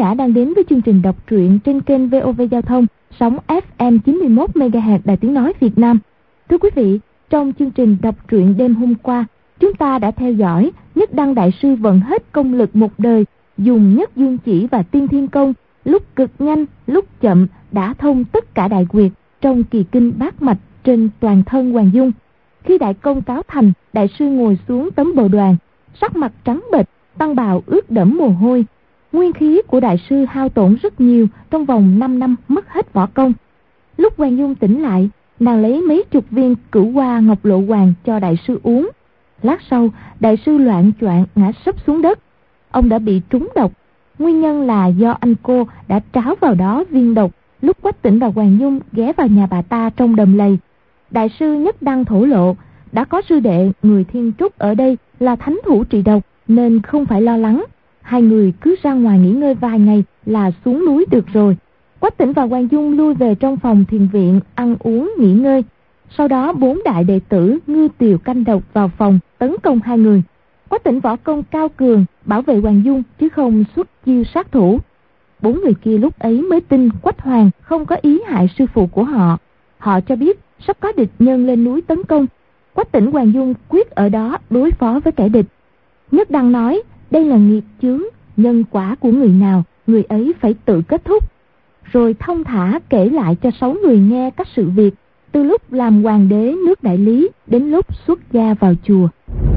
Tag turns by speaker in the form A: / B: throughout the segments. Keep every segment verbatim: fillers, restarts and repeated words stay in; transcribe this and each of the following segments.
A: giả đang đến với chương trình đọc truyện trên kênh vê o vê Giao thông, sóng ép em chín mươi mốt mê ga héc Đài Tiếng Nói Việt Nam. Thưa quý vị, trong chương trình đọc truyện đêm hôm qua, chúng ta đã theo dõi Nhất Đăng Đại Sư vận hết công lực một đời, dùng Nhất Dương Chỉ và Tiên Thiên Công, lúc cực nhanh, lúc chậm, đã thông tất cả đại quyệt trong kỳ kinh bát mạch trên toàn thân Hoàng Dung. Khi đại công cáo thành, đại sư ngồi xuống tấm bồ đoàn, sắc mặt trắng bệch, tăng bào ướt đẫm mồ hôi. Nguyên khí của đại sư hao tổn rất nhiều, trong vòng năm năm mất hết võ công. Lúc Hoàng Dung tỉnh lại, nàng lấy mấy chục viên cửu hoa ngọc lộ hoàng cho đại sư uống. Lát sau, đại sư loạng choạng ngã sấp xuống đất. Ông đã bị trúng độc. Nguyên nhân là do anh cô đã tráo vào đó viên độc lúc Quách Tĩnh và Hoàng Dung ghé vào nhà bà ta trong đầm lầy. Đại sư Nhất Đăng thổ lộ, đã có sư đệ người Thiên Trúc ở đây là thánh thủ trị độc, nên không phải lo lắng. Hai người cứ ra ngoài nghỉ ngơi vài ngày là xuống núi được rồi. Quách Tĩnh và Hoàng Dung lui về trong phòng thiền viện ăn uống nghỉ ngơi. Sau đó bốn đại đệ tử ngư tiều canh độc vào phòng tấn công hai người. Quách Tĩnh võ công cao cường, bảo vệ Hoàng Dung chứ không xuất chiêu sát thủ. Bốn người kia lúc ấy mới tin Quách Hoàng không có ý hại sư phụ của họ. Họ cho biết sắp có địch nhân lên núi tấn công. Quách Tĩnh Hoàng Dung quyết ở đó đối phó với kẻ địch. Nhất Đăng nói đây là nghiệp chướng, nhân quả của người nào người ấy phải tự kết thúc. Rồi thông thả kể lại cho sáu người nghe các sự việc, từ lúc làm hoàng đế nước Đại Lý đến lúc xuất gia vào chùa.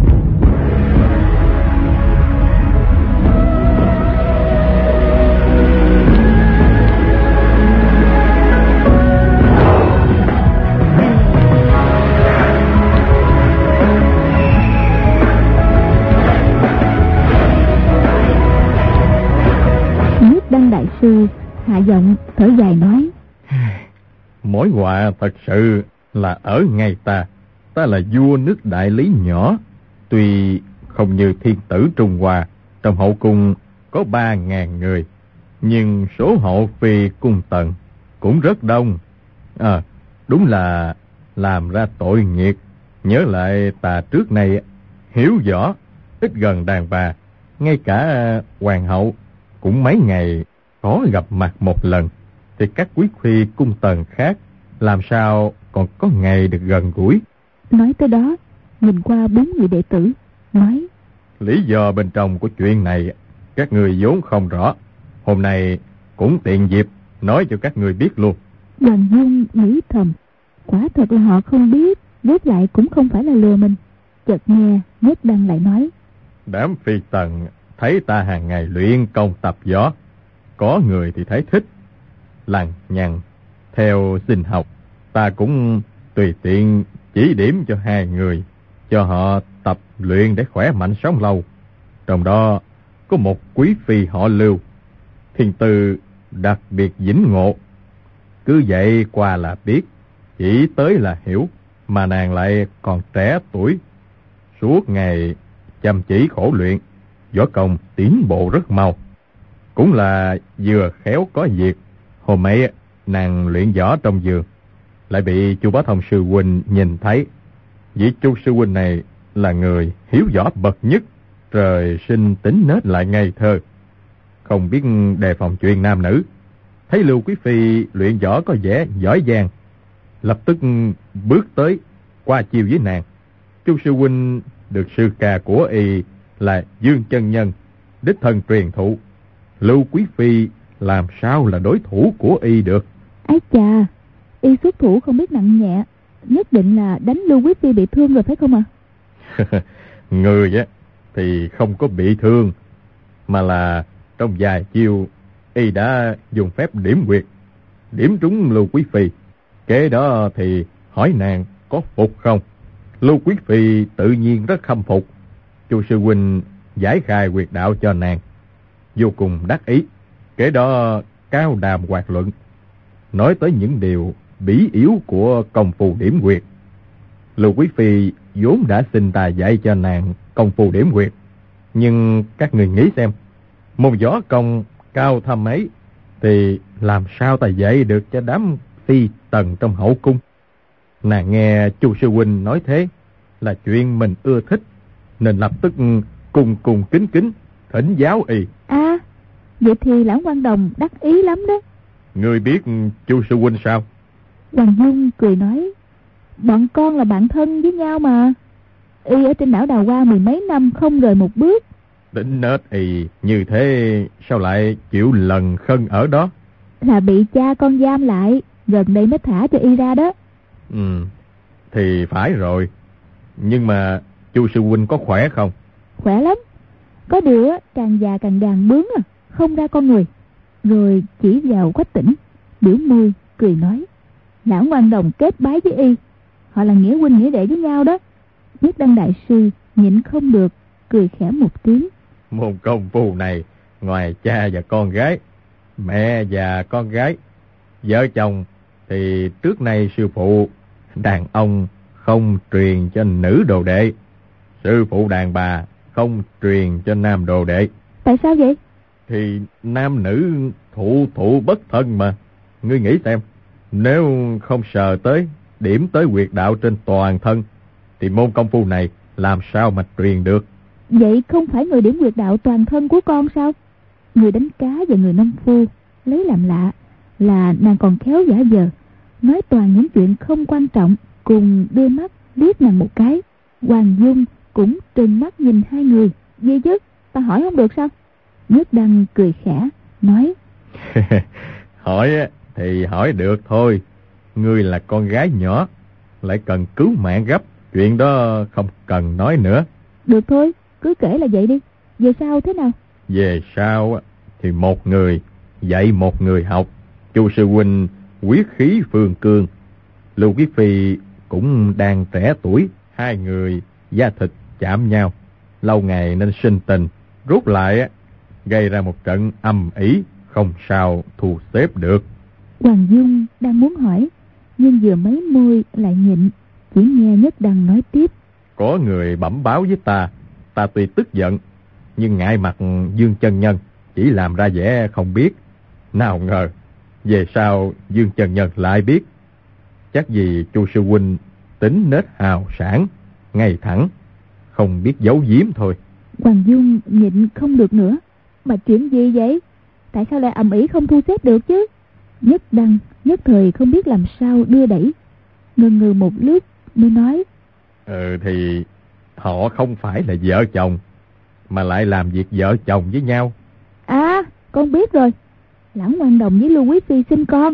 A: Nhất Đăng Đại Sư hạ giọng thở dài nói:
B: Mối họa thật sự là ở ngay ta. Ta là vua nước Đại Lý nhỏ, tuy không như thiên tử Trung Hoa, trong hậu cung có ba ngàn người, nhưng số hậu phi cung tần cũng rất đông. À, đúng là làm ra tội nghiệt. Nhớ lại ta trước này hiếu võ, ít gần đàn bà, ngay cả hoàng hậu cũng mấy ngày có gặp mặt một lần, thì các quý phi cung tần khác làm sao còn có ngày được gần gũi.
A: Nói tới đó, nhìn qua bốn người đệ tử, nói:
B: Lý do bên trong của chuyện này các người vốn không rõ, hôm nay cũng tiện dịp nói cho các người biết luôn.
A: Hoàng Dung nghĩ thầm, quả thật là họ không biết, vốt lại cũng không phải là lừa mình. Chợt nghe Nhất Đăng lại nói:
B: Đám phi tần thấy ta hàng ngày luyện công tập võ, có người thì thấy thích, lằng nhằng theo xin học. Ta cũng tùy tiện chỉ điểm cho hai người, cho họ tập luyện để khỏe mạnh sống lâu. Trong đó có một quý phi họ Lưu, thiên tư đặc biệt vĩnh ngộ. Cứ vậy qua là biết, chỉ tới là hiểu, mà nàng lại còn trẻ tuổi, suốt ngày chăm chỉ khổ luyện, võ công tiến bộ rất mau. Cũng là vừa khéo có việc, hôm ấy nàng luyện võ trong giường, lại bị Chu Bá Thông sư huynh nhìn thấy. Vị Chu sư huynh này là người hiếu võ bậc nhất, trời sinh tính nết lại ngây thơ, không biết đề phòng chuyện nam nữ. Thấy Lưu quý phi luyện võ có vẻ giỏi giang, lập tức bước tới qua chiêu với nàng. Chu sư huynh được sư ca của y là Dương chân nhân đích thân truyền thụ, Lưu quý phi làm sao là đối thủ của y được.
A: Ái chà, y xuất thủ không biết nặng nhẹ, nhất định là đánh Lưu quý phi bị thương rồi phải không ạ? À?
B: Người á thì không có bị thương, mà là trong vài chiêu y đã dùng phép điểm huyệt, điểm trúng Lưu quý phi. Kế đó thì hỏi nàng có phục không. Lưu quý phi tự nhiên rất khâm phục. Chu sư huynh giải khai huyệt đạo cho nàng, vô cùng đắc ý. Kế đó cao đàm hoạt luận, nói tới những điều bí yếu của công phu điểm huyệt. Lưu quý phi vốn đã xin ta dạy cho nàng công phu điểm huyệt, nhưng các người nghĩ xem, môn võ công cao thâm ấy thì làm sao ta dạy được cho đám phi tần trong hậu cung. Nàng nghe Chu sư huynh nói thế là chuyện mình ưa thích, nên lập tức cung cung kính kính thỉnh giáo y.
A: À, Vậy thì Lão Quan Đồng đắc ý lắm đó.
B: Ngươi biết Chu sư huynh sao?
A: Hoàng Dung cười nói, bọn con là bạn thân với nhau mà. Y ở trên đảo Đào Hoa mười mấy năm không rời một bước.
B: Tính nết y như thế sao lại chịu lần khân ở đó?
A: Là bị cha con giam lại, gần đây mới thả cho y ra đó.
B: Ừ, thì phải rồi. Nhưng mà Chu sư huynh có khỏe không?
A: Khỏe lắm. Có điều càng già càng đàn bướng à, không ra con người. Rồi chỉ vào Quách Tỉnh, biểu môi cười nói, Lão Ngoan Đồng kết bái với y, họ là nghĩa huynh nghĩa đệ với nhau đó. Nhất Đăng đại sư nhịn không được, cười khẽ một tiếng.
B: Môn công phu này, ngoài cha và con gái, mẹ và con gái, vợ chồng thì trước nay sư phụ đàn ông không truyền cho nữ đồ đệ, sư phụ đàn bà không truyền cho nam đồ đệ.
A: Tại sao vậy?
B: Thì nam nữ thụ thụ bất thân mà. Ngươi nghĩ xem, nếu không sờ tới, điểm tới huyệt đạo trên toàn thân, thì môn công phu này làm sao mà truyền được?
A: Vậy không phải người điểm huyệt đạo toàn thân của con sao? Người đánh cá và người nông phu lấy làm lạ là nàng còn khéo giả vờ, nói toàn những chuyện không quan trọng, cùng đưa mắt liếc nàng một cái. Hoàng Dung cũng trừng mắt nhìn hai người. Gì chứ, ta hỏi không được sao? Nhất Đăng cười khẽ nói,
B: hỏi thì hỏi được thôi. Ngươi là con gái nhỏ, lại cần cứu mạng gấp, chuyện đó không cần nói nữa.
A: Được thôi, cứ kể là vậy đi. Về sau thế nào?
B: Về sau thì một người dạy một người học. Chu sư huynh quyết khí phương cương, Lưu Quý Phi cũng đang trẻ tuổi, hai người da thịt chạm nhau, lâu ngày nên sinh tình, rút lại gây ra một trận âm ỉ, không sao thu xếp được.
A: Hoàng Dung đang muốn hỏi, nhưng vừa mấy môi lại nhịn, chỉ nghe Nhất Đăng nói tiếp.
B: Có người bẩm báo với ta, ta tuy tức giận, nhưng ngại mặt Dương chân nhân, chỉ làm ra vẻ không biết. Nào ngờ, về sau Dương chân nhân lại biết. Chắc vì Chu sư huynh tính nết hào sản, ngay thẳng, không biết giấu giếm thôi.
A: Hoàng Dung nhịn không được nữa. Mà chuyện gì vậy? Tại sao lại ầm ĩ không thu xếp được chứ? Nhất Đăng nhất thời không biết làm sao đưa đẩy, ngần ngừ một lúc mới nói,
B: Ừ thì họ không phải là vợ chồng, mà lại làm việc vợ chồng với nhau.
A: À, con biết rồi. Lão Ngoan Đồng với Lưu Quý Phi sinh con.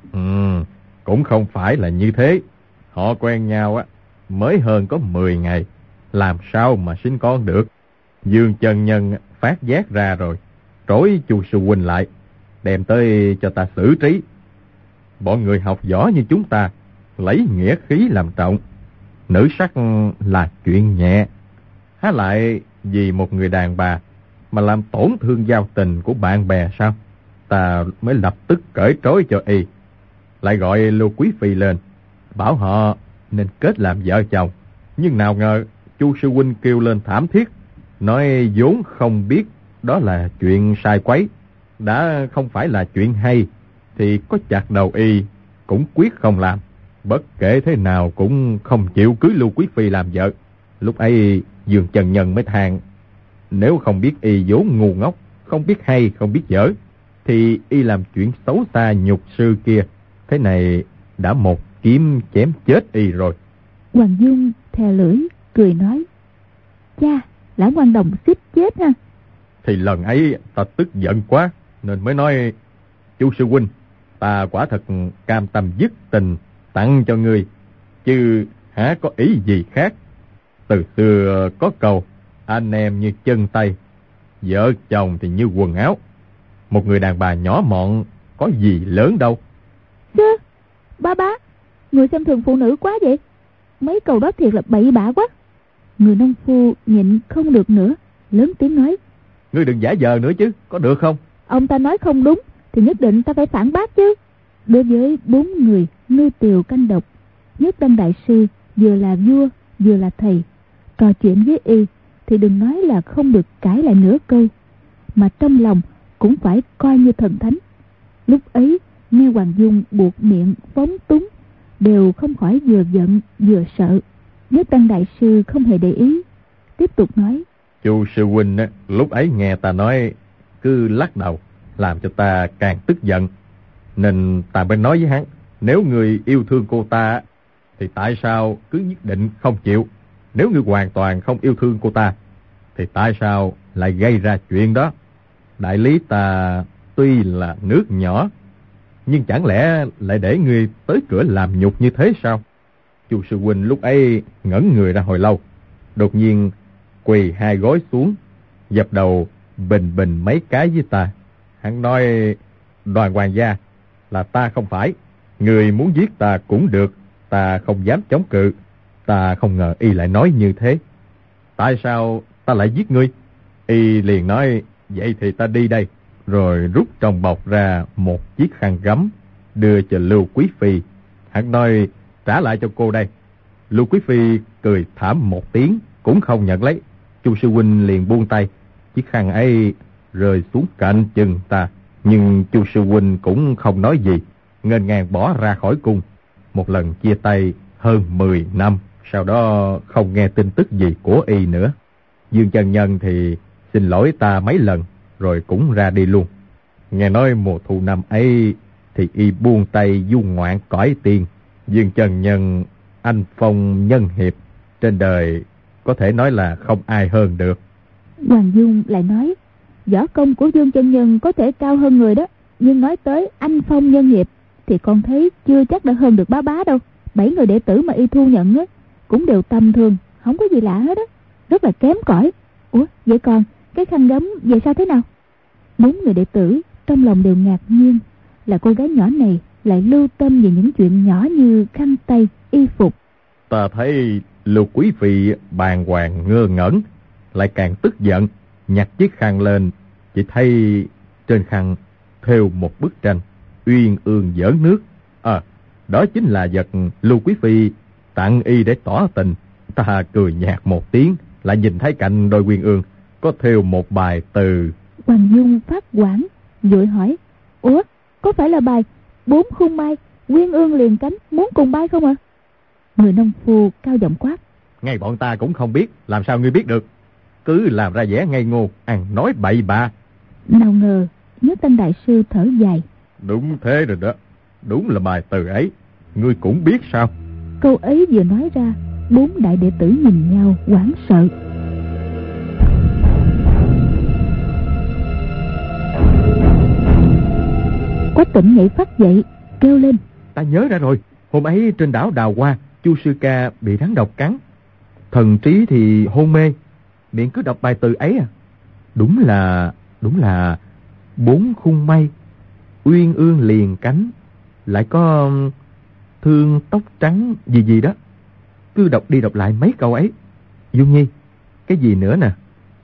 B: Ừ, cũng không phải là như thế. Họ quen nhau á mới hơn có mười ngày, làm sao mà sinh con được. Dương chân nhân phát giác ra rồi, trối Chu sư huynh lại, đem tới cho ta xử trí. Bọn người học võ như chúng ta lấy nghĩa khí làm trọng, nữ sắc là chuyện nhẹ, há lại vì một người đàn bà mà làm tổn thương giao tình của bạn bè sao? Ta mới lập tức cởi trói cho y, lại gọi Lưu Quý Phi lên, bảo họ nên kết làm vợ chồng. Nhưng nào ngờ Chu sư huynh kêu lên thảm thiết, nói vốn không biết đó là chuyện sai quấy, đã không phải là chuyện hay thì có chặt đầu y cũng quyết không làm. Bất kể thế nào cũng không chịu cưới Lưu Quý Phi làm vợ. Lúc ấy Dương chân nhân mới than, nếu không biết y vốn ngu ngốc, không biết hay không biết dở, thì y làm chuyện xấu xa nhục sư kia, thế này đã một kiếm chém chết y rồi.
A: Hoàng Dung thè lưỡi cười nói, cha, Lão Ngoan Đồng xích chết ha.
B: Thì lần ấy ta tức giận quá nên mới nói, Chu sư huynh, ta quả thật cam tâm dứt tình tặng cho ngươi, chứ hả có ý gì khác. Từ xưa có câu, anh em như chân tay, vợ chồng thì như quần áo. Một người đàn bà nhỏ mọn có gì lớn đâu.
A: Chứ, ba bá, người xem thường phụ nữ quá vậy. Mấy câu đó thiệt là bậy bạ quá. Người nông phu nhịn không được nữa, lớn tiếng nói,
B: Ngươi đừng giả vờ nữa chứ, có được không?
A: Ông ta nói không đúng thì nhất định ta phải phản bác chứ. Đối với bốn người ngư tiều canh độc, Nhất Đăng đại sư vừa là vua vừa là thầy, trò chuyện với y thì đừng nói là không được cãi lại nửa câu, mà trong lòng cũng phải coi như thần thánh. Lúc ấy nghe Hoàng Dung buộc miệng phóng túng, đều không khỏi vừa giận vừa sợ. Nhất Đăng đại sư không hề để ý, tiếp tục nói,
B: Chu sư huynh lúc ấy nghe ta nói cứ lắc đầu, làm cho ta càng tức giận. Nên ta mới nói với hắn, nếu người yêu thương cô ta thì tại sao cứ nhất định không chịu? Nếu người hoàn toàn không yêu thương cô ta thì tại sao lại gây ra chuyện đó? Đại lý ta tuy là nước nhỏ, nhưng chẳng lẽ lại để người tới cửa làm nhục như thế sao? Chu sư huynh lúc ấy ngẩn người ra hồi lâu, đột nhiên quỳ hai gối xuống, dập đầu bình bình mấy cái với ta. Hắn nói, Đoàn hoàng gia, là ta không phải. Người muốn giết ta cũng được, ta không dám chống cự. Ta không ngờ y lại nói như thế. Tại sao ta lại giết ngươi? Y liền nói, vậy thì ta đi đây. Rồi rút trong bọc ra một chiếc khăn gấm, đưa cho Lưu Quý Phi. Hắn nói, trả lại cho cô đây. Lưu Quý Phi cười thảm một tiếng, cũng không nhận lấy. Chu sư huynh liền buông tay, chiếc khăn ấy rơi xuống cạnh chân ta. Nhưng Chu sư huynh cũng không nói gì, nghênh ngang bỏ ra khỏi cung. Một lần chia tay hơn mười năm, sau đó không nghe tin tức gì của y nữa. Dương chân nhân thì xin lỗi ta mấy lần, rồi cũng ra đi luôn. Nghe nói mùa thu năm ấy thì y buông tay du ngoạn cõi tiên. Dương chân nhân anh phong nhân hiệp, trên đời có thể nói là không ai hơn được.
A: Hoàng Dung lại nói, võ công của Dương chân nhân có thể cao hơn người đó, nhưng nói tới anh phong nhân hiệp thì con thấy chưa chắc đã hơn được bá bá đâu. Bảy người đệ tử mà y thu nhận á cũng đều tầm thường, không có gì lạ hết á, rất là kém cỏi. Ủa vậy còn cái khăn gấm về sao thế nào? Bốn người đệ tử trong lòng đều ngạc nhiên, là cô gái nhỏ này lại lưu tâm về những chuyện nhỏ như khăn tay, y phục.
B: Ta thấy Lưu Quý Phi bàng hoàng ngơ ngẩn, lại càng tức giận, nhặt chiếc khăn lên, chỉ thấy trên khăn thêu một bức tranh uyên ương giỡn nước. À, đó chính là vật Lưu Quý Phi tặng y để tỏ tình. Ta cười nhạt một tiếng, lại nhìn thấy cạnh đôi uyên ương có thêu một bài từ.
A: Hoàng Dung phát hoảng, vội hỏi, ủa có phải là bài bốn khung mai uyên ương liền cánh muốn cùng bay không ạ? À? Người nông phu cao giọng quát,
B: ngay bọn ta cũng không biết, làm sao ngươi biết được? Cứ làm ra vẻ ngây ngô, ăn nói bậy bạ.
A: Nào ngờ Nhất Thanh đại sư thở dài,
B: đúng thế rồi đó, đúng là bài từ ấy, ngươi cũng biết sao?
A: Câu ấy vừa nói ra, bốn đại đệ tử nhìn nhau hoảng sợ. Quách Tĩnh nhảy phát dậy, kêu lên,
B: ta nhớ ra rồi, hôm ấy trên đảo Đào Hoa, Chu sư ca bị rắn độc cắn, thần trí thì hôn mê, miệng cứ đọc bài từ ấy à. Đúng là, đúng là bốn khung mây, uyên ương liền cánh, lại có thương tóc trắng gì gì đó. Cứ đọc đi đọc lại mấy câu ấy. Dung Nhi, cái gì nữa nè?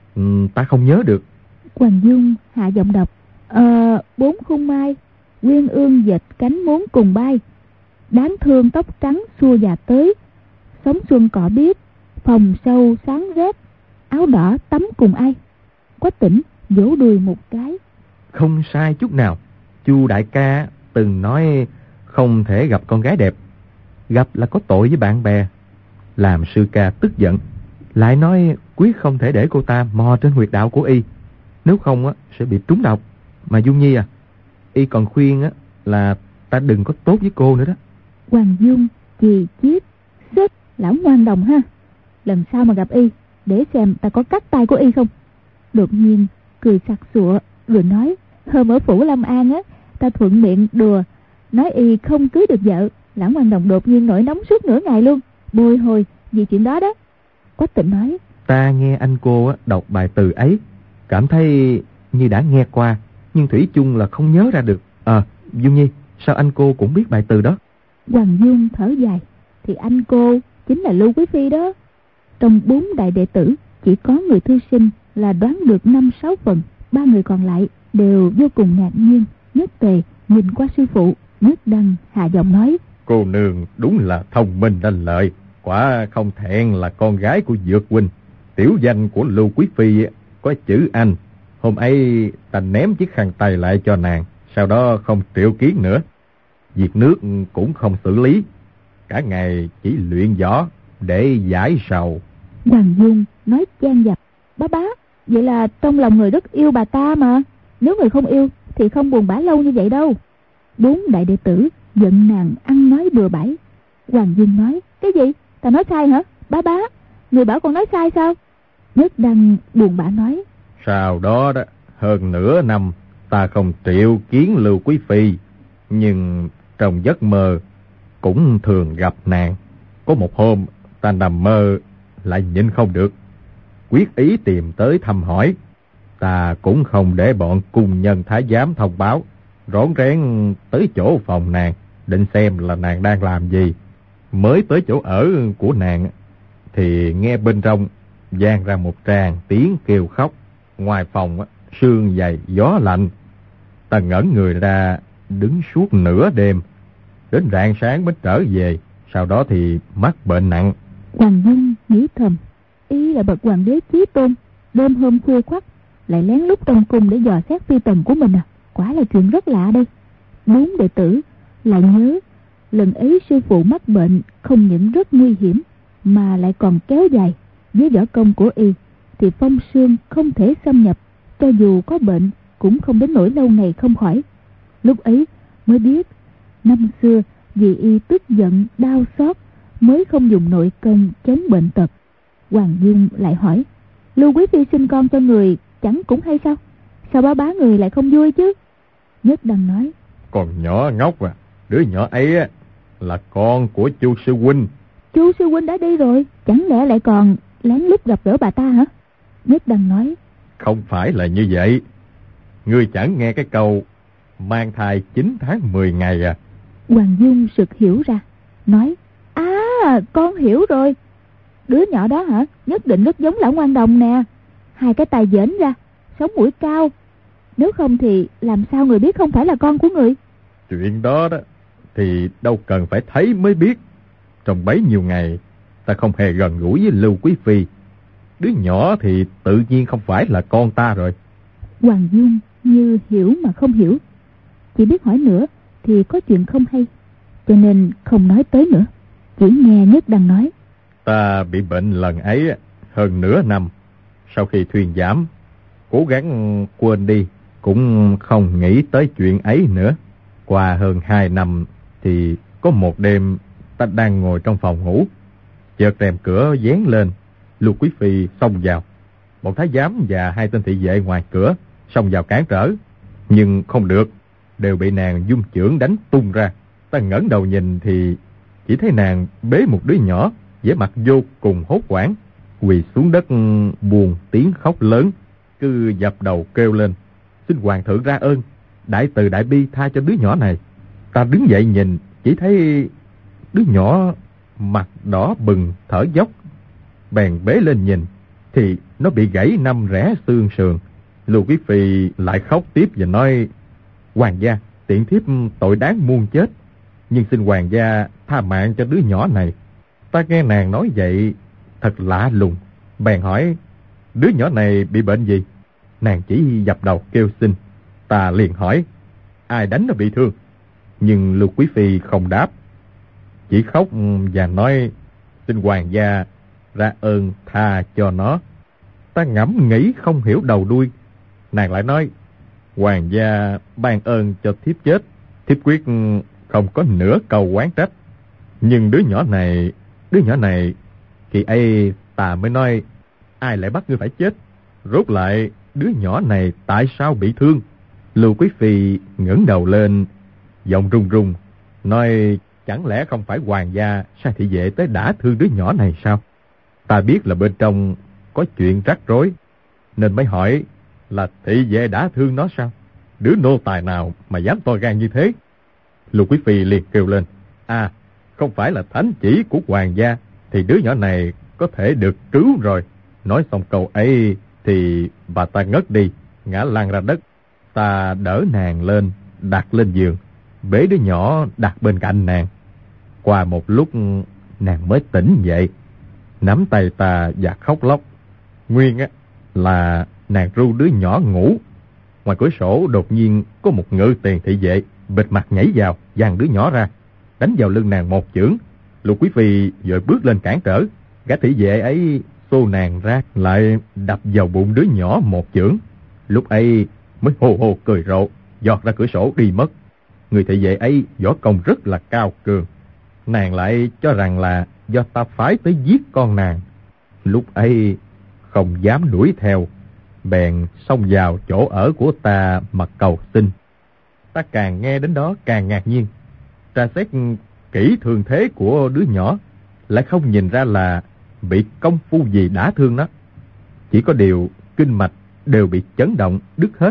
B: Ừ, ta không nhớ được.
A: Hoàng Dung hạ giọng đọc, Ờ, bốn khung mai, uyên ương dệt cánh muốn cùng bay, đáng thương tóc trắng xua già tới, sống xuân cỏ biết, phòng sâu sáng rét, áo đỏ tắm cùng ai. Quách Tĩnh vỗ đùi một cái,
B: không sai chút nào. Chu đại ca từng nói không thể gặp con gái đẹp, gặp là có tội với bạn bè. Làm sư ca tức giận, lại nói quyết không thể để cô ta mò trên huyệt đạo của y, nếu không á sẽ bị trúng độc. Mà Dung Nhi à, y còn khuyên á là ta đừng có tốt với cô nữa đó.
A: Hoàng Dung chì chiết, xếp lão ngoan đồng ha, lần sau mà gặp y để xem ta có cắt tay của y không. Đột nhiên cười sặc sụa rồi nói, hôm ở phủ Lâm An á, ta thuận miệng đùa nói y không cưới được vợ, lão ngoan đồng đột nhiên nổi nóng suốt nửa ngày luôn, bồi hồi vì chuyện đó đó. Quách Tĩnh nói,
B: ta nghe anh cô á đọc bài từ ấy, cảm thấy như đã nghe qua, nhưng thủy chung là không nhớ ra được. À, Dung Nhi, sao anh cô cũng biết bài từ đó?
A: Hoàng Dung thở dài, thì anh cô chính là Lưu Quý Phi đó. Trong bốn đại đệ tử chỉ có người thư sinh là đoán được năm sáu phần, ba người còn lại đều vô cùng ngạc nhiên. Nhất Tề nhìn qua sư phụ, Nhất Đăng hạ giọng nói,
B: cô nương đúng là thông minh lanh lợi, quả không thẹn là con gái của Dược huynh. Tiểu danh của Lưu Quý Phi có chữ Anh. Hôm ấy ta ném chiếc khăn tay lại cho nàng, sau đó không triệu kiến nữa. Việc nước cũng không xử lý, cả ngày chỉ luyện võ để giải sầu.
A: Hoàng Dung nói chen dập, bá bá, vậy là trong lòng người rất yêu bà ta mà. Nếu người không yêu thì không buồn bã lâu như vậy đâu. Bốn đại đệ tử giận nàng ăn nói bừa bãi. Hoàng Dung nói: Cái gì? Ta nói sai hả? Bá bá, người bảo con nói sai sao? Nhất Đăng buồn bã nói:
B: Sau đó đó, hơn nửa năm ta không triệu kiến Lưu Quý Phi, nhưng trong giấc mơ cũng thường gặp nàng. Có một hôm ta nằm mơ lại nhịn không được, quyết ý tìm tới thăm hỏi. Ta cũng không để bọn cung nhân thái giám thông báo, rón rén tới chỗ phòng nàng, định xem là nàng đang làm gì. Mới tới chỗ ở của nàng thì nghe bên trong vang ra một tràng tiếng kêu khóc. Ngoài phòng sương dày gió lạnh. Ta ngẩn người ra đứng suốt nửa đêm, đến rạng sáng mới trở về. Sau đó thì mắc bệnh nặng.
A: Hoàng Dung nghĩ thầm, y là bậc hoàng đế chí tôn, đêm hôm khuya khoắt lại lén lút trong cung để dò xét phi tần của mình à? Quả là chuyện rất lạ đây. Bốn đệ tử lại nhớ lần ấy sư phụ mắc bệnh không những rất nguy hiểm mà lại còn kéo dài. Với võ công của y thì phong sương không thể xâm nhập, cho dù có bệnh cũng không đến nỗi lâu ngày không khỏi. Lúc ấy mới biết năm xưa vì y tức giận đau xót mới không dùng nội công chống bệnh tật. Hoàng Dung lại hỏi: Lưu Quý Phi sinh con cho người chẳng cũng hay sao? Sao bá bá người lại không vui chứ? Nhất Đăng nói:
B: Còn nhỏ ngốc à, đứa nhỏ ấy á là con của Chu sư huynh.
A: Chu sư huynh đã đi rồi, chẳng lẽ lại còn lén lút gặp gỡ bà ta hả? Nhất Đăng nói:
B: Không phải là như vậy. Ngươi chẳng nghe cái câu mang thai chín tháng mười ngày à?
A: Hoàng Dung sực hiểu ra, nói: À, con hiểu rồi. Đứa nhỏ đó hả? Nhất định rất giống lão Ngoan Đồng nè. Hai cái tai dễn ra, sống mũi cao. Nếu không thì làm sao người biết không phải là con của người?
B: Chuyện đó đó thì đâu cần phải thấy mới biết. Trong bấy nhiêu ngày ta không hề gần gũi với Lưu Quý Phi, đứa nhỏ thì tự nhiên không phải là con ta rồi.
A: Hoàng Dung như hiểu mà không hiểu, chỉ biết hỏi nữa thì có chuyện không hay, cho nên không nói tới nữa. Chỉ nghe Nhất Đăng nói:
B: Ta bị bệnh lần ấy hơn nửa năm. Sau khi thuyên giảm, cố gắng quên đi, cũng không nghĩ tới chuyện ấy nữa. Qua hơn hai năm thì có một đêm ta đang ngồi trong phòng ngủ, chợt rèm cửa vén lên, Lưu Quý Phi xông vào. Bọn thái giám và hai tên thị vệ ngoài cửa xông vào cản trở, nhưng không được, đều bị nàng dung chưởng đánh tung ra. Ta ngẩng đầu nhìn thì chỉ thấy nàng bế một đứa nhỏ, vẻ mặt vô cùng hốt hoảng, quỳ xuống đất buồn tiếng khóc lớn, cứ dập đầu kêu lên: Xin hoàng thượng ra ơn, đại từ đại bi tha cho đứa nhỏ này. Ta đứng dậy nhìn, chỉ thấy đứa nhỏ mặt đỏ bừng thở dốc, bèn bế lên nhìn thì nó bị gãy năm rẽ xương sườn. Lưu Quý Phi lại khóc tiếp và nói: Hoàng gia, tiện thiếp tội đáng muôn chết, nhưng xin hoàng gia tha mạng cho đứa nhỏ này. Ta nghe nàng nói vậy thật lạ lùng, bèn hỏi: Đứa nhỏ này bị bệnh gì? Nàng chỉ dập đầu kêu xin. Ta liền hỏi: Ai đánh nó bị thương? Nhưng Lưu Quý Phi không đáp, chỉ khóc và nói: Xin hoàng gia ra ơn tha cho nó. Ta ngẫm nghĩ không hiểu đầu đuôi. Nàng lại nói: Hoàng gia ban ơn cho thiếp chết, thiếp quyết không có nửa câu oán trách. Nhưng đứa nhỏ này, đứa nhỏ này, khi ấy ta mới nói: Ai lại bắt ngươi phải chết? Rốt lại đứa nhỏ này tại sao bị thương? Lưu Quý Phi ngẩng đầu lên, giọng run run, nói: Chẳng lẽ không phải hoàng gia sai thị vệ tới đả thương đứa nhỏ này sao? Ta biết là bên trong có chuyện rắc rối, nên mới hỏi là thị vệ đả thương nó sao? Đứa nô tài nào mà dám to gan như thế? Lưu Quý Phi liền kêu lên: À, không phải là thánh chỉ của hoàng gia thì đứa nhỏ này có thể được cứu rồi. Nói xong câu ấy thì bà ta ngất đi, ngã lăn ra đất. Ta đỡ nàng lên, đặt lên giường, bế đứa nhỏ đặt bên cạnh nàng. Qua một lúc nàng mới tỉnh dậy, nắm tay ta và khóc lóc. Nguyên á là nàng ru đứa nhỏ ngủ. Ngoài cửa sổ đột nhiên có một ngự tiền thị vệ bịt mặt nhảy vào, giằng đứa nhỏ ra, đánh vào lưng nàng một chưởng. Lục Quý Phi vội bước lên cản trở, gã thị vệ ấy xô nàng ra, lại đập vào bụng đứa nhỏ một chưởng. Lúc ấy mới hô hô cười rộ, giọt ra cửa sổ đi mất. Người thị vệ ấy võ công rất là cao cường. Nàng lại cho rằng là do ta phái tới giết con nàng. Lúc ấy không dám đuổi theo, bèn xông vào chỗ ở của ta mà cầu xin. Ta càng nghe đến đó càng ngạc nhiên. Tra xét kỹ thương thế của đứa nhỏ, lại không nhìn ra là bị công phu gì đả thương nó. Chỉ có điều kinh mạch đều bị chấn động đứt hết.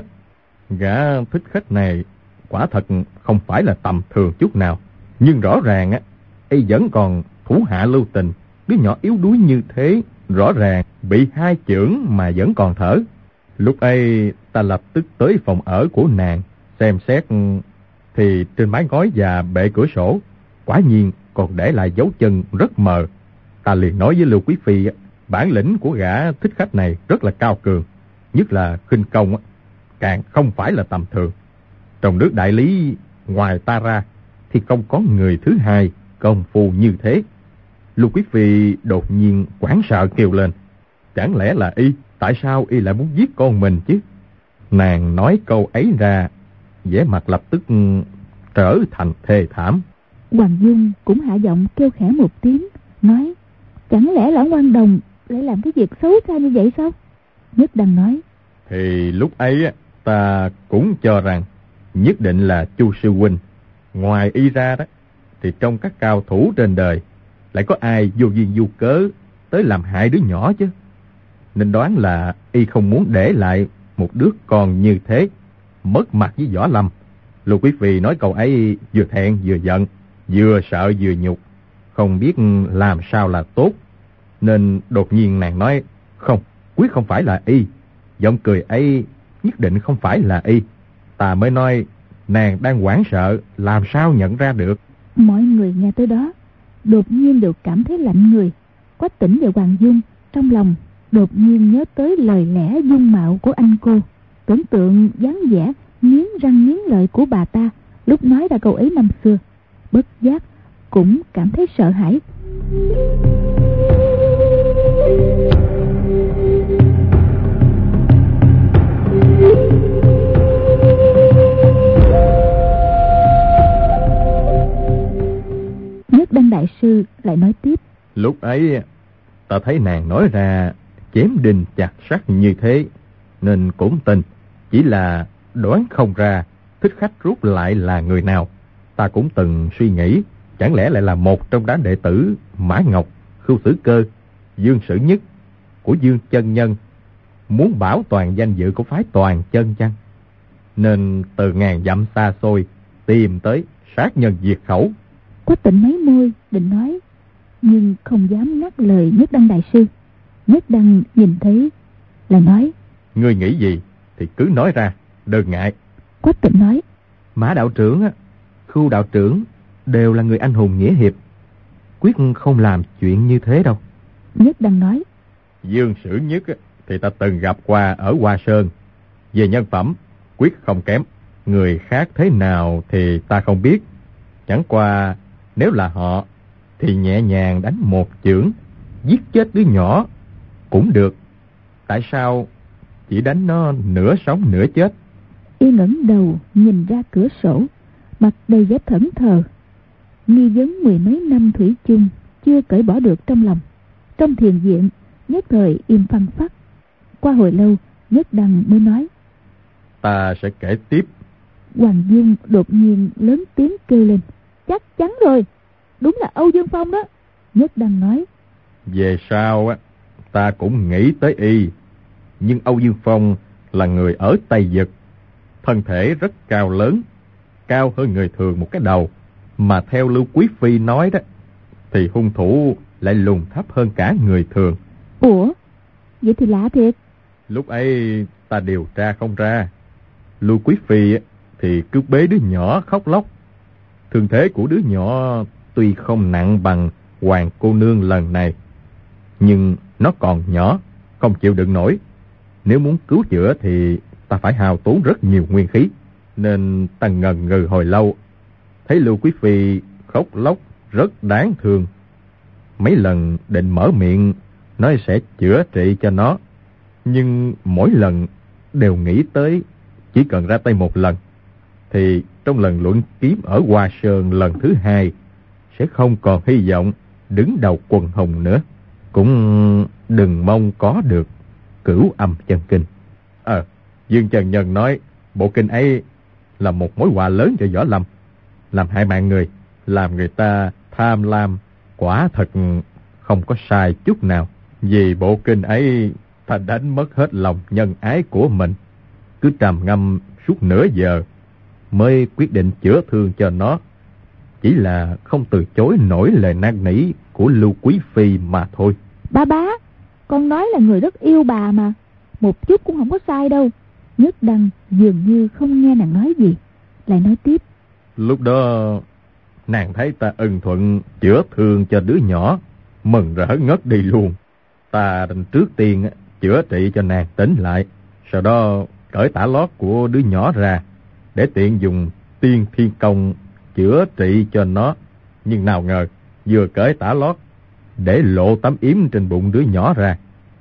B: Gã thích khách này quả thật không phải là tầm thường chút nào. Nhưng rõ ràng á, y vẫn còn thủ hạ lưu tình. Đứa nhỏ yếu đuối như thế, rõ ràng bị hai chưởng mà vẫn còn thở. Lúc ấy ta lập tức tới phòng ở của nàng, xem xét thì trên mái ngói và bệ cửa sổ quả nhiên còn để lại dấu chân rất mờ. Ta liền nói với Lưu Quý Phi, bản lĩnh của gã thích khách này rất là cao cường, nhất là khinh công càng không phải là tầm thường. Trong nước đại lý ngoài ta ra thì không có người thứ hai công phu như thế. Lưu Quý Phi đột nhiên hoảng sợ kêu lên, chẳng lẽ là y? Tại sao y lại muốn giết con mình chứ? Nàng nói câu ấy ra, vẻ mặt lập tức trở thành thê thảm.
A: Hoàng Dung cũng hạ giọng kêu khẽ một tiếng, nói, chẳng lẽ lão Quan Đồng lại làm cái việc xấu xa như vậy sao? Nhất Đăng nói,
B: thì lúc ấy ta cũng cho rằng nhất định là Chu sư huynh. Ngoài y ra đó, thì trong các cao thủ trên đời lại có ai vô duyên vô cớ tới làm hại đứa nhỏ chứ? Nên đoán là y không muốn để lại một đứa con như thế mất mặt với Võ Lâm. Lưu Quý Phi nói câu ấy vừa thẹn vừa giận, vừa sợ vừa nhục, không biết làm sao là tốt. Nên đột nhiên nàng nói, không, quyết không phải là y. Giọng cười ấy nhất định không phải là y. Ta mới nói nàng đang hoảng sợ, làm sao nhận ra được.
A: Mọi người nghe tới đó đột nhiên đều cảm thấy lạnh người. Quách Tĩnh và Hoàng Dung trong lòng đột nhiên nhớ tới lời lẽ dung mạo của anh cô, tưởng tượng dáng vẻ nghiến răng nghiến lợi của bà ta lúc nói ra câu ấy năm xưa, bất giác cũng cảm thấy sợ hãi. Nhất Đăng đại sư lại nói tiếp,
B: lúc ấy ta thấy nàng nói ra chém đinh chặt sắt như thế nên cũng tin, chỉ là đoán không ra thích khách rút lại là người nào. Ta cũng từng suy nghĩ, chẳng lẽ lại là một trong đám đệ tử Mã Ngọc, Khưu Tử Cơ, Dương Sử Nhất của Dương chân nhân, muốn bảo toàn danh dự của phái Toàn chân chăng? Nên từ ngàn dặm xa xôi tìm tới sát nhân diệt khẩu.
A: Quách Tĩnh mấy môi định nói, nhưng không dám ngắt lời Nhất Đăng đại sư. Nhất Đăng nhìn thấy là nói,
B: ngươi nghĩ gì thì cứ nói ra, đừng ngại.
A: Quách Tĩnh nói,
C: Mã đạo trưởng, Khưu đạo trưởng đều là người anh hùng nghĩa hiệp, quyết không làm chuyện như thế đâu.
A: Nhất Đăng nói,
B: Dương Sử Nhất thì ta từng gặp qua ở Hoa Sơn, về nhân phẩm quyết không kém. Người khác thế nào thì ta không biết, chẳng qua nếu là họ thì nhẹ nhàng đánh một chưởng giết chết đứa nhỏ cũng được. Tại sao chỉ đánh nó nửa sống nửa chết?
A: Y ngẩng đầu nhìn ra cửa sổ, mặt đầy vẻ thẫn thờ, nghi vấn mười mấy năm thủy chung chưa cởi bỏ được trong lòng. Trong thiền viện nhất thời im phăng phắc. Qua hồi lâu Nhất Đăng mới nói,
B: ta sẽ kể tiếp.
A: Hoàng Dung đột nhiên lớn tiếng kêu lên, chắc chắn rồi, đúng là Âu Dương Phong đó. Nhất Đăng nói,
B: về sau á, ta cũng nghĩ tới y, nhưng Âu Dương Phong là người ở Tây Vực, thân thể rất cao lớn, cao hơn người thường một cái đầu, mà theo Lưu Quý Phi nói đó, thì hung thủ lại lùn thấp hơn cả người thường.
A: Ủa, vậy thì lạ thiệt.
B: Lúc ấy ta điều tra không ra. Lưu Quý Phi thì cứ bế đứa nhỏ khóc lóc. Thương thế của đứa nhỏ tuy không nặng bằng Hoàng cô nương lần này, nhưng nó còn nhỏ, không chịu đựng nổi. Nếu muốn cứu chữa thì ta phải hao tốn rất nhiều nguyên khí. Nên ta ngần ngừ hồi lâu, thấy Lưu Quý Phi khóc lóc rất đáng thương. Mấy lần định mở miệng nói sẽ chữa trị cho nó, nhưng mỗi lần đều nghĩ tới chỉ cần ra tay một lần thì trong lần luận kiếm ở Hoa Sơn lần thứ hai sẽ không còn hy vọng đứng đầu quần hùng nữa. Cũng đừng mong có được Cửu Âm chân kinh. Ờ, Dương Trần Nhân nói bộ kinh ấy là một mối họa lớn cho Võ Lâm, làm hại mạng người, làm người ta tham lam, quả thật không có sai chút nào. Vì bộ kinh ấy ta đánh mất hết lòng nhân ái của mình, cứ trầm ngâm suốt nửa giờ mới quyết định chữa thương cho nó. Chỉ là không từ chối nổi lời năn nỉ của Lưu Quý Phi mà thôi.
A: Ba bá, con nói là người rất yêu bà mà, một chút cũng không có sai đâu. Nhất Đăng dường như không nghe nàng nói gì, lại nói tiếp.
B: Lúc đó nàng thấy ta ân thuận chữa thương cho đứa nhỏ, mừng rỡ ngất đi luôn. Ta định trước tiên chữa trị cho nàng tỉnh lại, sau đó cởi tả lót của đứa nhỏ ra để tiện dùng tiên thiên công chữa trị cho nó. Nhưng nào ngờ vừa cởi tả lót để lộ tấm yếm trên bụng đứa nhỏ ra,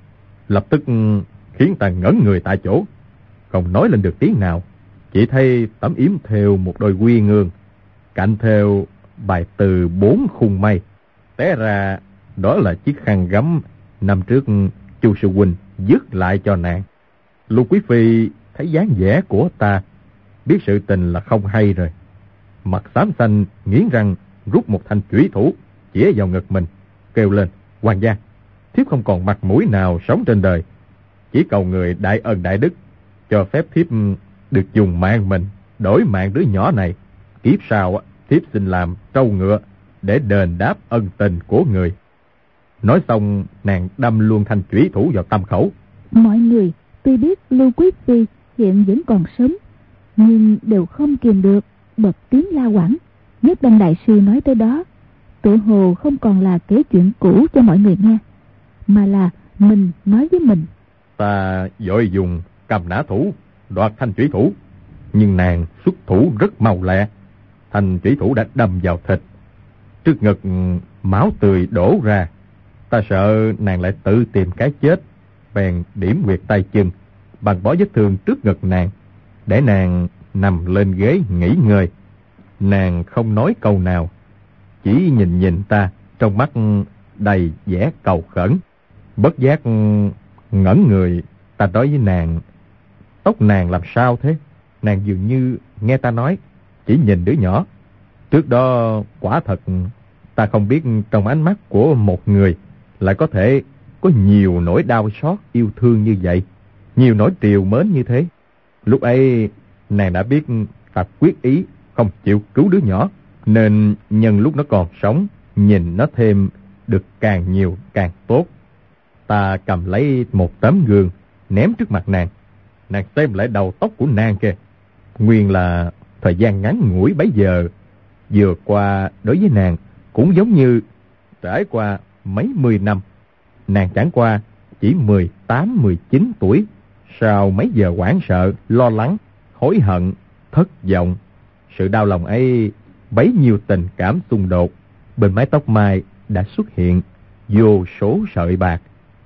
B: lập tức khiến ta ngẩn người tại chỗ, không nói lên được tiếng nào. Chỉ thấy tấm yếm thêu một đôi quy ngương, cạnh thêu bài từ bốn khung mây. Té ra đó là chiếc khăn gấm năm trước Chu sư huynh dứt lại cho nàng. Lưu Quý Phi thấy dáng vẻ của ta, biết sự tình là không hay rồi, mặt xám xanh, nghiến răng rút một thanh chủy thủ chĩa vào ngực mình, kêu lên: "Hoàng gia, thiếp không còn mặt mũi nào sống trên đời, chỉ cầu người đại ân đại đức cho phép thiếp được dùng mạng mình đổi mạng đứa nhỏ này. Kiếp sau thiếp xin làm trâu ngựa để đền đáp ân tình của người." Nói xong nàng đâm luôn thanh chủy thủ vào tâm khẩu.
A: Mọi người tuy biết Lưu Quý Phi hiện vẫn còn sống, nhưng đều không kìm được bật tiếng la quảng. Nhất Đăng đại sư nói tới đó, tự hồ không còn là kể chuyện cũ cho mọi người nghe, mà là mình nói với mình.
B: Ta vội dùng cầm nã thủ đoạt thanh chủy thủ, nhưng nàng xuất thủ rất mau lẹ, thanh chủy thủ đã đâm vào thịt, trước ngực máu tươi đổ ra. Ta sợ nàng lại tự tìm cái chết, bèn điểm huyệt tay chân, băng bó vết thương trước ngực nàng, để nàng nằm lên ghế nghỉ ngơi. Nàng không nói câu nào, chỉ nhìn nhìn ta, trong mắt đầy vẻ cầu khẩn. Bất giác ngẩn người, ta nói với nàng: "Tóc nàng làm sao thế?" Nàng dường như nghe ta nói, chỉ nhìn đứa nhỏ. Trước đó quả thật ta không biết trong ánh mắt của một người lại có thể có nhiều nỗi đau xót yêu thương như vậy, nhiều nỗi trìu mến như thế. Lúc ấy nàng đã biết ta quyết ý không chịu cứu đứa nhỏ, nên nhân lúc nó còn sống, nhìn nó thêm được càng nhiều càng tốt. Ta cầm lấy một tấm gương ném trước mặt nàng. Nàng xem lại đầu tóc của nàng kìa. Nguyên là thời gian ngắn ngủi bấy giờ vừa qua đối với nàng cũng giống như trải qua mấy mươi năm. Nàng chẳng qua chỉ mười tám mười chín tuổi, sau mấy giờ hoảng sợ, lo lắng, hối hận, thất vọng, sự đau lòng ấy bấy nhiêu tình cảm xung đột, bên mái tóc mai đã xuất hiện vô số sợi bạc.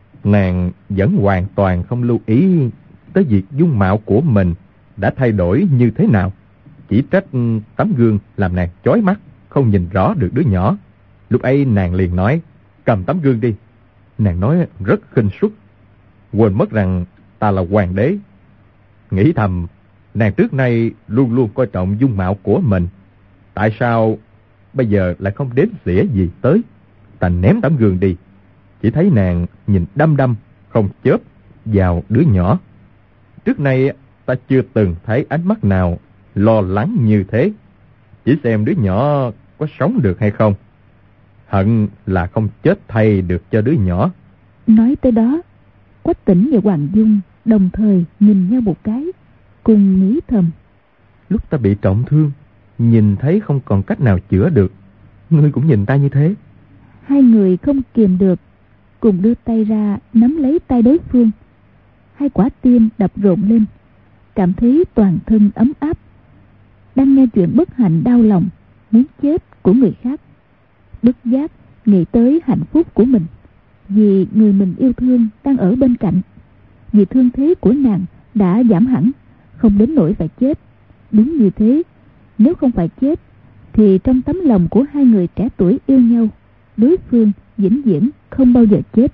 B: Nàng vẫn hoàn toàn không lưu ý tới việc dung mạo của mình đã thay đổi như thế nào, chỉ trách tấm gương làm nàng chói mắt, không nhìn rõ được đứa nhỏ. Lúc ấy nàng liền nói: "Cầm tấm gương đi." Nàng nói rất khinh suất, quên mất rằng ta là hoàng đế. Nghĩ thầm, nàng trước nay luôn luôn coi trọng dung mạo của mình, tại sao bây giờ lại không đếm xỉa gì tới. Ta ném tấm gương đi, chỉ thấy nàng nhìn đăm đăm không chớp vào đứa nhỏ. Trước nay ta chưa từng thấy ánh mắt nào lo lắng như thế, chỉ xem đứa nhỏ có sống được hay không. Hận là không chết thay được cho đứa nhỏ.
A: Nói tới đó, Quách Tĩnh và Hoàng Dung đồng thời nhìn nhau một cái, cùng nghĩ thầm:
C: Lúc ta bị trọng thương, nhìn thấy không còn cách nào chữa được, ngươi cũng nhìn ta như thế.
A: Hai người không kìm được, cùng đưa tay ra nắm lấy tay đối phương. Hai quả tim đập rộn lên, cảm thấy toàn thân ấm áp. Đang nghe chuyện bất hạnh đau lòng muốn chết của người khác, bất giác nghĩ tới hạnh phúc của mình, vì người mình yêu thương đang ở bên cạnh, vì thương thế của nàng đã giảm hẳn, không đến nỗi phải chết. Đúng như thế, Nếu không phải chết, thì trong tấm lòng của hai người trẻ tuổi yêu nhau, đối phương vĩnh viễn không bao giờ chết.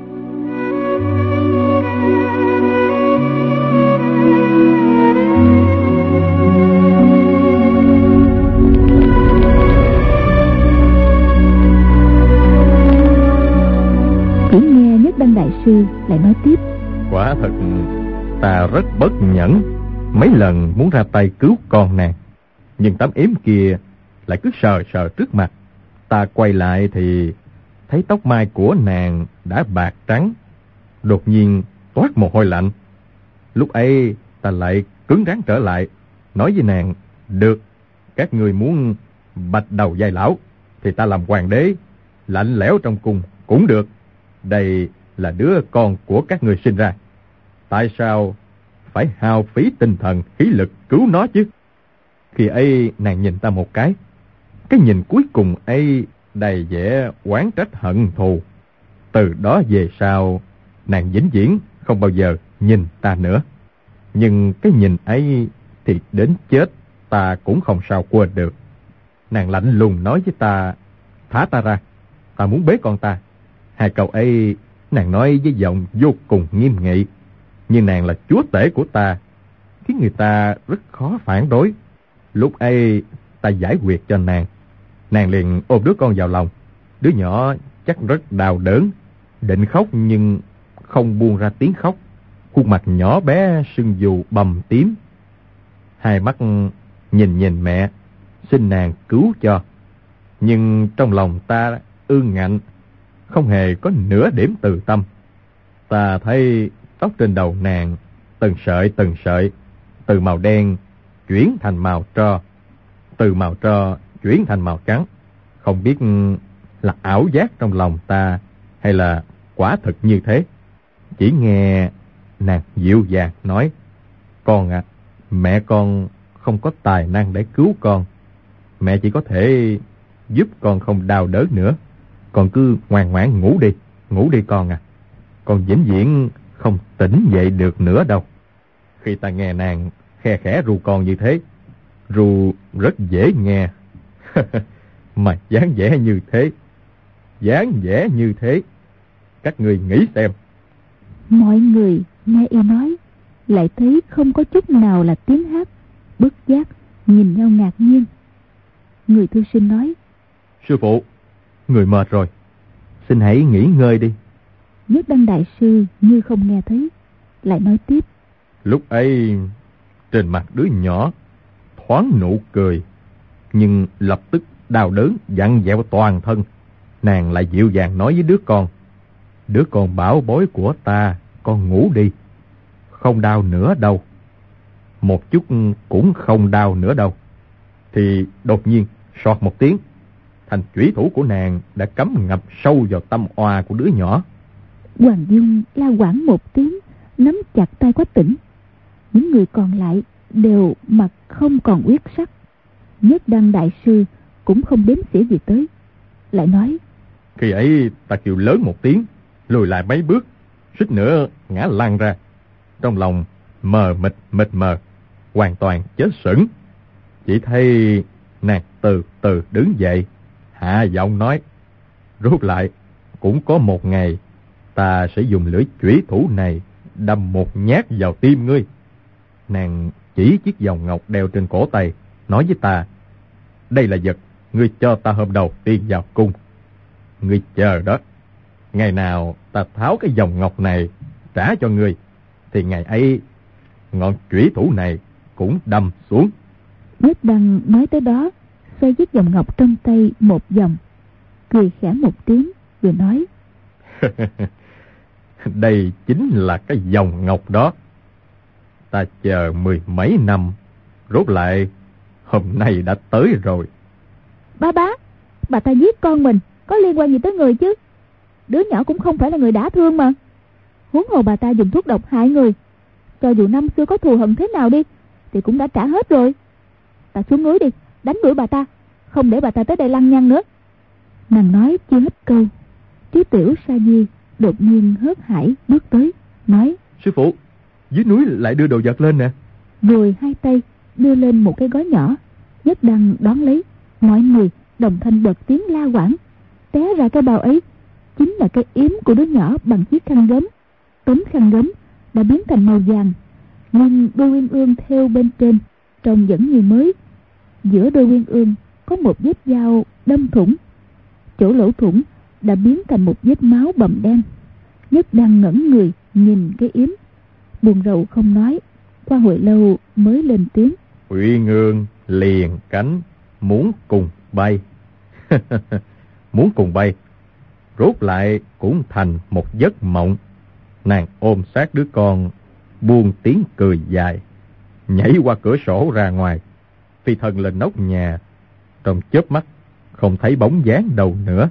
A: Chỉ nghe Nhất Đăng Đại Sư lại nói tiếp:
B: Quả thật ta rất bất nhẫn, mấy lần muốn ra tay cứu con nàng, nhưng tấm yếm kia lại cứ sờ sờ trước mặt. Ta quay lại thì thấy tóc mai của nàng đã bạc trắng, đột nhiên toát mồ hôi lạnh. Lúc ấy ta lại cứng rắn trở lại, nói với nàng: được, các ngươi muốn bạch đầu giai lão thì ta làm hoàng đế, lạnh lẽo trong cung cũng được. Đây là đứa con của các ngươi sinh ra, tại sao phải hao phí tinh thần khí lực cứu nó chứ? Khi ấy nàng nhìn ta một cái, cái nhìn cuối cùng ấy đầy vẻ oán trách hận thù. Từ đó về sau, nàng vĩnh viễn không bao giờ nhìn ta nữa. Nhưng cái nhìn ấy thì đến chết ta cũng không sao quên được. Nàng lạnh lùng nói với ta: thả ta ra, ta muốn bế con ta. Hai câu ấy nàng nói với giọng vô cùng nghiêm nghị, nhưng nàng là chúa tể của ta, khiến người ta rất khó phản đối. Lúc ấy ta giải quyết cho nàng, nàng liền ôm đứa con vào lòng. Đứa nhỏ chắc rất đau đớn, định khóc nhưng không buông ra tiếng khóc. Khuôn mặt nhỏ bé sưng vù bầm tím, hai mắt nhìn nhìn mẹ, xin nàng cứu cho. Nhưng trong lòng ta ương ngạnh, không hề có nửa điểm từ tâm. Ta thấy tóc trên đầu nàng từng sợi từng sợi, từ màu đen chuyển thành màu tro, từ màu tro chuyển thành màu trắng. Không biết là ảo giác trong lòng ta hay là quả thực như thế. Chỉ nghe nàng dịu dàng nói: con ạ, à, mẹ con không có tài năng để cứu con. Mẹ chỉ có thể giúp con không đau đớn nữa. Con cứ ngoan ngoãn ngủ đi, ngủ đi con à. Con vĩnh viễn không tỉnh dậy được nữa đâu. Khi ta nghe nàng khe khẽ ru con như thế, ru rất dễ nghe. Mà dáng vẻ như thế, dáng vẻ như thế, các người nghĩ xem.
A: Mọi người nghe y nói lại thấy không có chút nào là tiếng hát, bất giác nhìn nhau ngạc nhiên. Người thư sinh nói:
B: sư phụ, người mệt rồi,
C: xin hãy nghỉ ngơi đi.
A: Nhất Đăng Đại Sư như không nghe thấy, lại nói tiếp:
B: lúc ấy trên mặt đứa nhỏ thoáng nụ cười, nhưng lập tức đau đớn vặn vẹo toàn thân. Nàng lại dịu dàng nói với đứa con: đứa con bảo bối của ta, con ngủ đi, không đau nữa đâu, một chút cũng không đau nữa đâu. Thì đột nhiên soạt một tiếng, thành chủy thủ của nàng đã cắm ngập sâu vào tâm oa của đứa nhỏ.
A: Hoàng Dung la quảng một tiếng, nắm chặt tay Quách Tĩnh. Những người còn lại đều mặt không còn huyết sắc. Nhất Đăng Đại Sư cũng không đếm xỉa gì tới, lại nói:
B: khi ấy ta kêu lớn một tiếng, lùi lại mấy bước, suýt nữa ngã lăn ra. Trong lòng mờ mịt mịt mờ, hoàn toàn chết sững. Chỉ thấy nàng từ từ đứng dậy, hạ giọng nói: rút lại, cũng có một ngày ta sẽ dùng lưỡi chủy thủ này đâm một nhát vào tim ngươi. Nàng chỉ chiếc vòng ngọc đeo trên cổ tay, nói với ta: đây là vật ngươi cho ta hôm đầu tiên vào cung. Ngươi chờ đó, ngày nào ta tháo cái vòng ngọc này trả cho ngươi, thì ngày ấy ngọn chủy thủ này cũng đâm xuống.
A: Nhất Đăng nói tới đó, xoay chiếc vòng ngọc trong tay một vòng, cười khẽ một tiếng rồi nói:
B: đây chính là cái vòng ngọc đó. Ta chờ mười mấy năm, rốt lại hôm nay đã tới rồi.
A: Ba bá, bà ta giết con mình có liên quan gì tới người chứ? Đứa nhỏ cũng không phải là người đã thương mà. Huống hồ bà ta dùng thuốc độc hại người, cho dù năm xưa có thù hận thế nào đi thì cũng đã trả hết rồi. Ta xuống núi đi, đánh đuổi bà ta, không để bà ta tới đây lăng nhăng nữa. Nàng nói chưa hết câu, Trí Tiểu Sa Di đột nhiên hớt hải bước tới, nói:
B: sư phụ, dưới núi lại đưa đồ vật lên nè.
A: Rồi hai tay đưa lên một cái gói nhỏ, Nhất Đăng đón lấy, mọi người đồng thanh bật tiếng la quảng. Té ra cái bao ấy chính là cái yếm của đứa nhỏ bằng chiếc khăn gấm. Tấm khăn gấm đã biến thành màu vàng, nhưng đôi uyên ương theo bên trên trông vẫn như mới. Giữa đôi uyên ương có một vết dao đâm thủng, chỗ lỗ thủng đã biến thành một vết máu bầm đen. Nhất Đăng ngẩn người nhìn cái yếm, buồn rầu không nói. Qua hồi lâu mới lên tiếng:
B: Uyên ương liền cánh muốn cùng bay. Muốn cùng bay, rốt lại cũng thành một giấc mộng. Nàng ôm sát đứa con, buông tiếng cười dài, nhảy qua cửa sổ ra ngoài, phi thân lên nóc nhà. Trong chớp mắt không thấy bóng dáng đâu nữa.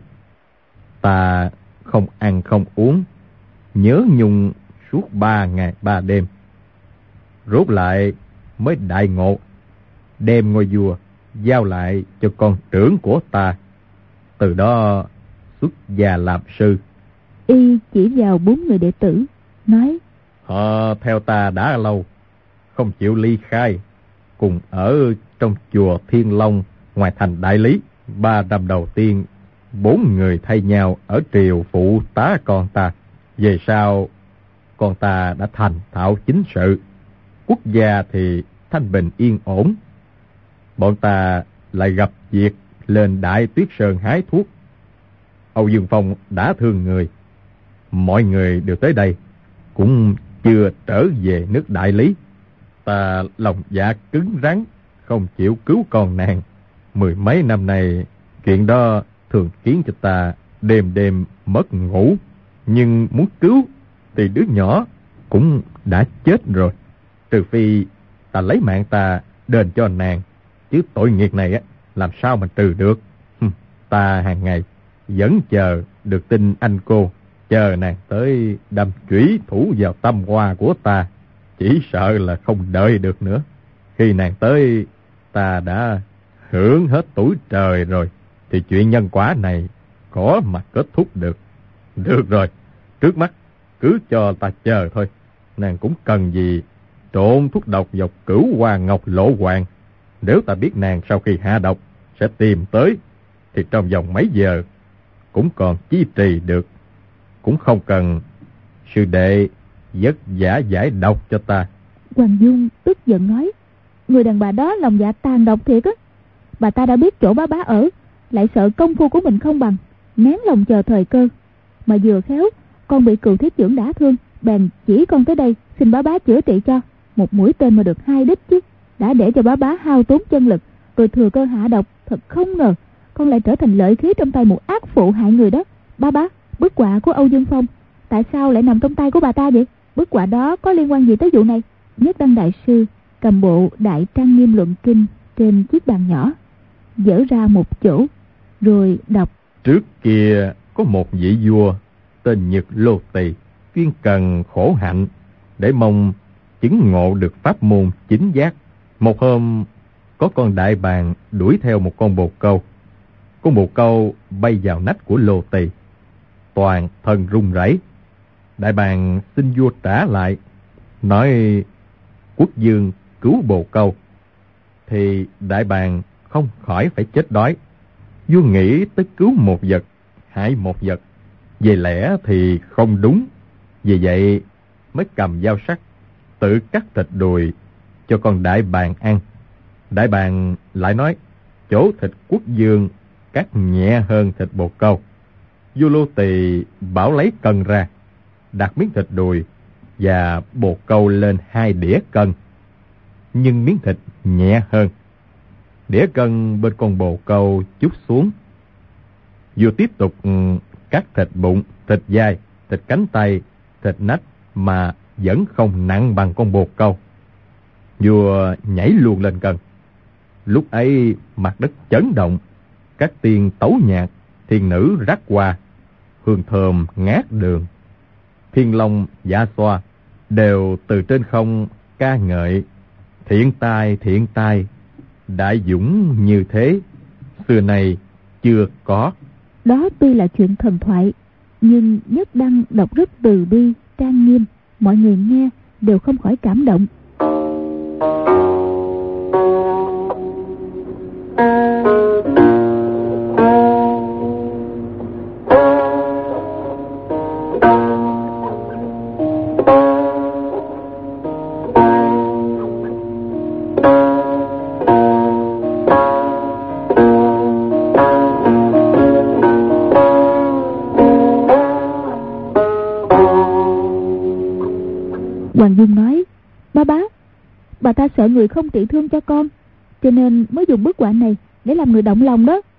B: Ta không ăn không uống, nhớ nhung suốt ba ngày ba đêm. Rốt lại mới đại ngộ, đem ngôi vua giao lại cho con trưởng của ta. Từ đó xuất gia làm sư.
A: Y chỉ vào bốn người đệ tử, nói:
B: Họ theo ta đã lâu, không chịu ly khai, cùng ở trong chùa Thiên Long ngoài thành Đại Lý. Ba năm đầu tiên, bốn người thay nhau ở triều phụ tá con ta. Về sau, con ta đã thành thạo chính sự, quốc gia thì thanh bình yên ổn. Bọn ta lại gặp việc lên Đại Tuyết Sơn hái thuốc. Âu Dương Phong đã thương người, mọi người đều tới đây, cũng chưa trở về nước Đại Lý. Ta lòng dạ cứng rắn, không chịu cứu con nàng. Mười mấy năm nay, chuyện đó thường khiến cho ta đêm đêm mất ngủ. Nhưng muốn cứu thì đứa nhỏ cũng đã chết rồi. Trừ phi ta lấy mạng ta đền cho nàng, chứ tội nghiệp này á làm sao mà trừ được. Ta hàng ngày vẫn chờ được tin anh cô, chờ nàng tới đâm chủy thủ vào tâm hoa của ta. Chỉ sợ là không đợi được nữa. Khi nàng tới, ta đã hưởng hết tuổi trời rồi, thì chuyện nhân quả này có mà kết thúc được. Được rồi, trước mắt cứ cho ta chờ thôi. Nàng cũng cần gì trộn thuốc độc vào Cửu Hoa Ngọc Lộ Hoàng. Nếu ta biết nàng sau khi hạ độc sẽ tìm tới, thì trong vòng mấy giờ cũng còn chi trì được. Cũng không cần sư đệ vất vả giải độc cho ta.
A: Hoàng Dung tức giận nói: Người đàn bà đó lòng dạ tàn độc thiệt á. Bà ta đã biết chỗ bá bá ở, lại sợ công phu của mình không bằng, nén lòng chờ thời cơ. Mà vừa khéo con bị Cừu Thiết Trưởng đả thương, bèn chỉ con tới đây xin bá bá chữa trị cho. Một mũi tên mà được hai đích chứ. Đã để cho bá bá hao tốn chân lực, rồi thừa cơ hạ độc. Thật không ngờ con lại trở thành lợi khí trong tay một ác phụ hại người đó. Bá bá, bức họa của Âu Dương Phong tại sao lại nằm trong tay của bà ta vậy? Bức họa đó có liên quan gì tới vụ này? Nhất Đăng đại sư cầm bộ Đại Trang Nghiêm Luận Kinh trên chiếc bàn nhỏ, dở ra một chỗ rồi đọc:
B: Trước kia có một vị vua tên Nhật Lô Tỳ, chuyên cần khổ hạnh để mong chứng ngộ được pháp môn chính giác. Một hôm, có con đại bàng đuổi theo một con bồ câu. Con bồ câu bay vào nách của Lô Tỳ, toàn thân run rẩy. Đại bàng xin vua trả lại, nói quốc vương cứu bồ câu, thì đại bàng không khỏi phải chết đói. Vua nghĩ tới cứu một vật hại một vật, về lẽ thì không đúng. Vì vậy mới cầm dao sắc tự cắt thịt đùi cho con đại bàng ăn. Đại bàng lại nói chỗ thịt quốc vương cắt nhẹ hơn thịt bồ câu. Vua Lô Tỳ bảo lấy cân ra, đặt miếng thịt đùi và bồ câu lên hai đĩa cân, nhưng miếng thịt nhẹ hơn. Đĩa cân bên con bồ câu chút xuống. Vua tiếp tục cắt thịt bụng, thịt vai, thịt cánh tay, thịt nách mà vẫn không nặng bằng con bồ câu. Vua nhảy luôn lên cân. Lúc ấy mặt đất chấn động, các tiên tấu nhạc, thiên nữ rắc hoa, hương thơm ngát đường, thiên long dạ xoa đều từ trên không ca ngợi: thiện tài, thiện tài, đại dũng như thế, xưa nay chưa có.
A: Đó tuy là chuyện thần thoại, nhưng Nhất Đăng đọc rất từ bi, trang nghiêm, mọi người nghe đều không khỏi cảm động. Dung nói: Ba bá, bà ta sợ người không trị thương cho con, cho nên mới dùng bức họa này để làm người động lòng đó.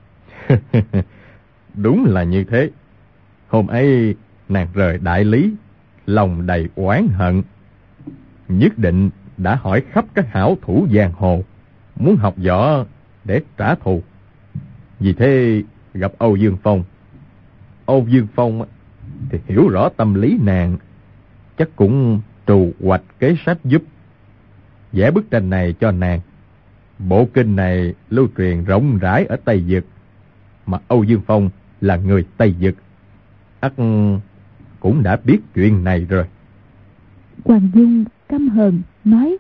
B: Đúng là như thế. Hôm ấy nàng rời đại lý, lòng đầy oán hận, nhất định đã hỏi khắp các hảo thủ giang hồ, muốn học võ để trả thù. Vì thế gặp Âu Dương Phong. Âu Dương Phong thì hiểu rõ tâm lý nàng, chắc cũng trù hoạch kế sách giúp vẽ bức tranh này cho nàng. Bộ kinh này lưu truyền rộng rãi ở Tây Vực, mà Âu Dương Phong là người Tây Vực, ắt cũng đã biết chuyện này rồi.
A: Hoàng Dung căm hờn nói: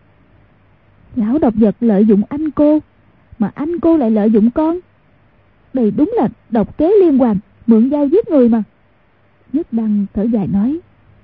A: Lão độc vật lợi dụng anh cô, mà anh cô lại lợi dụng con. Đây đúng là độc kế liên hoàn, mượn dao giết người mà. Nhất Đăng thở dài nói: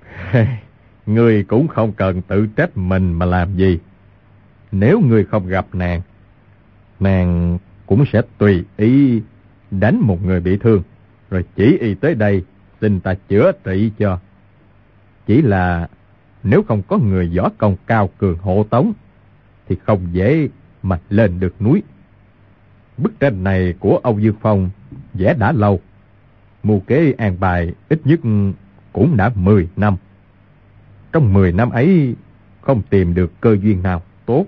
B: Ngươi cũng không cần tự trách mình mà làm gì. Nếu ngươi không gặp nàng, nàng cũng sẽ tùy ý đánh một người bị thương, rồi chỉ y tới đây xin ta chữa trị cho. Chỉ là nếu không có người võ công cao cường hộ tống thì không dễ mà lên được núi. Bức tranh này của Âu Dương Phong vẽ đã lâu, mưu kế an bài ít nhất cũng đã mười năm. Trong mười năm ấy không tìm được cơ duyên nào tốt.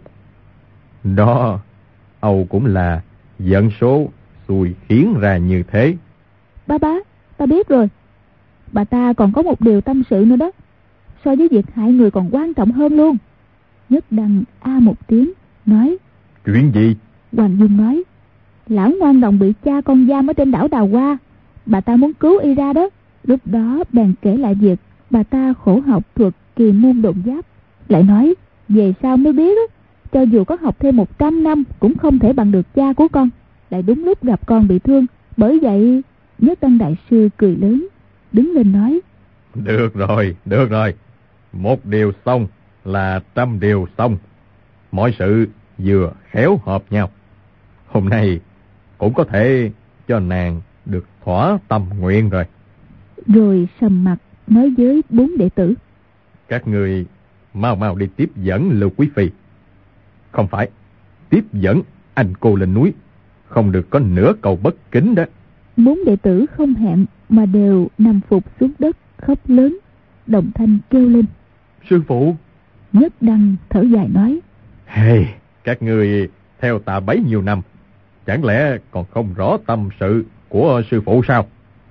B: Đó, Âu cũng là vận số xui khiến ra như thế.
A: Ba bá, ta biết rồi. Bà ta còn có một điều tâm sự nữa đó, so với việc hại người còn quan trọng hơn luôn. Nhất Đăng a một tiếng nói:
B: Chuyện gì?
A: Hoàng Dung nói: Lão ngoan đồng bị cha con giam ở trên đảo Đào Hoa, bà ta muốn cứu y ra đó. Lúc đó bèn kể lại việc bà ta khổ học thuật kỳ môn độn giáp, lại nói về sau mới biết đó, cho dù có học thêm một trăm năm cũng không thể bằng được cha của con. Lại đúng lúc gặp con bị thương, bởi vậy Nhất Đăng đại sư cười lớn, đứng lên nói:
B: Được rồi, được rồi. Một điều xong là trăm điều xong. Mọi sự vừa khéo hợp nhau. Hôm nay cũng có thể cho nàng được thỏa tâm nguyện rồi.
A: Rồi sầm mặt nói với bốn đệ tử:
B: Các người mau mau đi tiếp dẫn Lưu Quý Phi. Không phải, tiếp dẫn anh cô lên núi. Không được có nửa câu bất kính đó.
A: Bốn đệ tử không hẹn mà đều nằm phục xuống đất khóc lớn, đồng thanh kêu lên:
B: Sư phụ!
A: Nhất Đăng thở dài nói:
B: Hey, các người theo ta bấy nhiêu năm, chẳng lẽ còn không rõ tâm sự của sư phụ sao?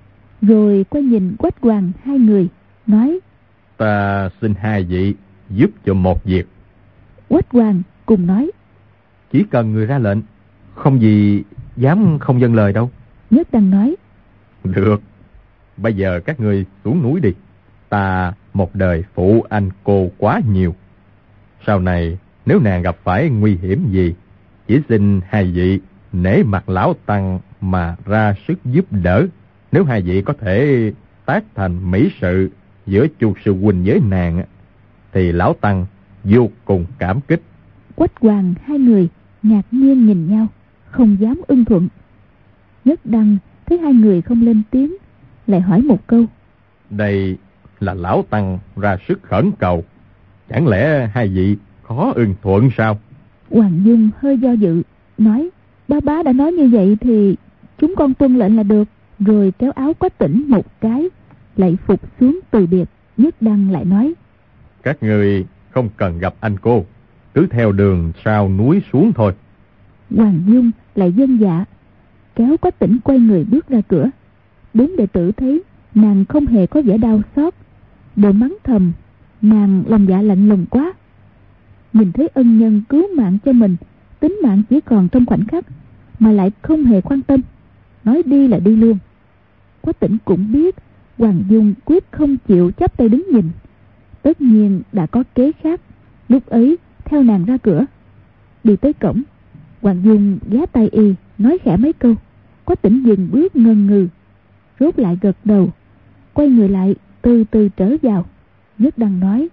A: Rồi quay nhìn Quách Hoàng hai người nói:
B: Ta xin hai vị giúp cho một việc.
A: Quách Hoàng cùng nói:
C: Chỉ cần người ra lệnh, không gì dám không vâng lời đâu.
A: Nhất Đăng nói:
B: Được, bây giờ các ngươi xuống núi đi. Ta một đời phụ anh cô quá nhiều. Sau này nếu nàng gặp phải nguy hiểm gì, chỉ xin hai vị nể mặt lão tăng mà ra sức giúp đỡ. Nếu hai vị có thể tác thành mỹ sự giữa chu sư huynh với nàng, thì lão tăng vô cùng cảm kích.
A: Quách Hoàng hai người ngạc nhiên nhìn nhau, không dám ưng thuận. Nhất Đăng thấy hai người không lên tiếng, lại hỏi một câu:
B: Đây là lão tăng ra sức khẩn cầu, chẳng lẽ hai vị khó ưng thuận sao?
A: Hoàng Dung hơi do dự, nói: Ba bá đã nói như vậy thì chúng con tuân lệnh là được. Rồi kéo áo Quách Tĩnh một cái, lại phục xuống từ biệt. Nhất Đăng lại nói:
B: Các người không cần gặp anh cô, cứ theo đường sau núi xuống thôi.
A: Hoàng Dung lại vâng dạ, kéo Quách Tĩnh quay người bước ra cửa. Bốn đệ tử thấy nàng không hề có vẻ đau xót, đều mắng thầm nàng lòng dạ lạnh lùng quá. Nhìn thấy ân nhân cứu mạng cho mình, tính mạng chỉ còn trong khoảnh khắc mà lại không hề quan tâm, nói đi là đi luôn. Quách Tĩnh cũng biết Hoàng Dung quyết không chịu chắp tay đứng nhìn, tất nhiên đã có kế khác. Lúc ấy theo nàng ra cửa, đi tới cổng, Hoàng Dung ghé tay y nói khẽ mấy câu. Quách Tĩnh dừng bước ngần ngừ, rốt lại gật đầu, quay người lại từ từ trở vào. Nhất Đăng nói: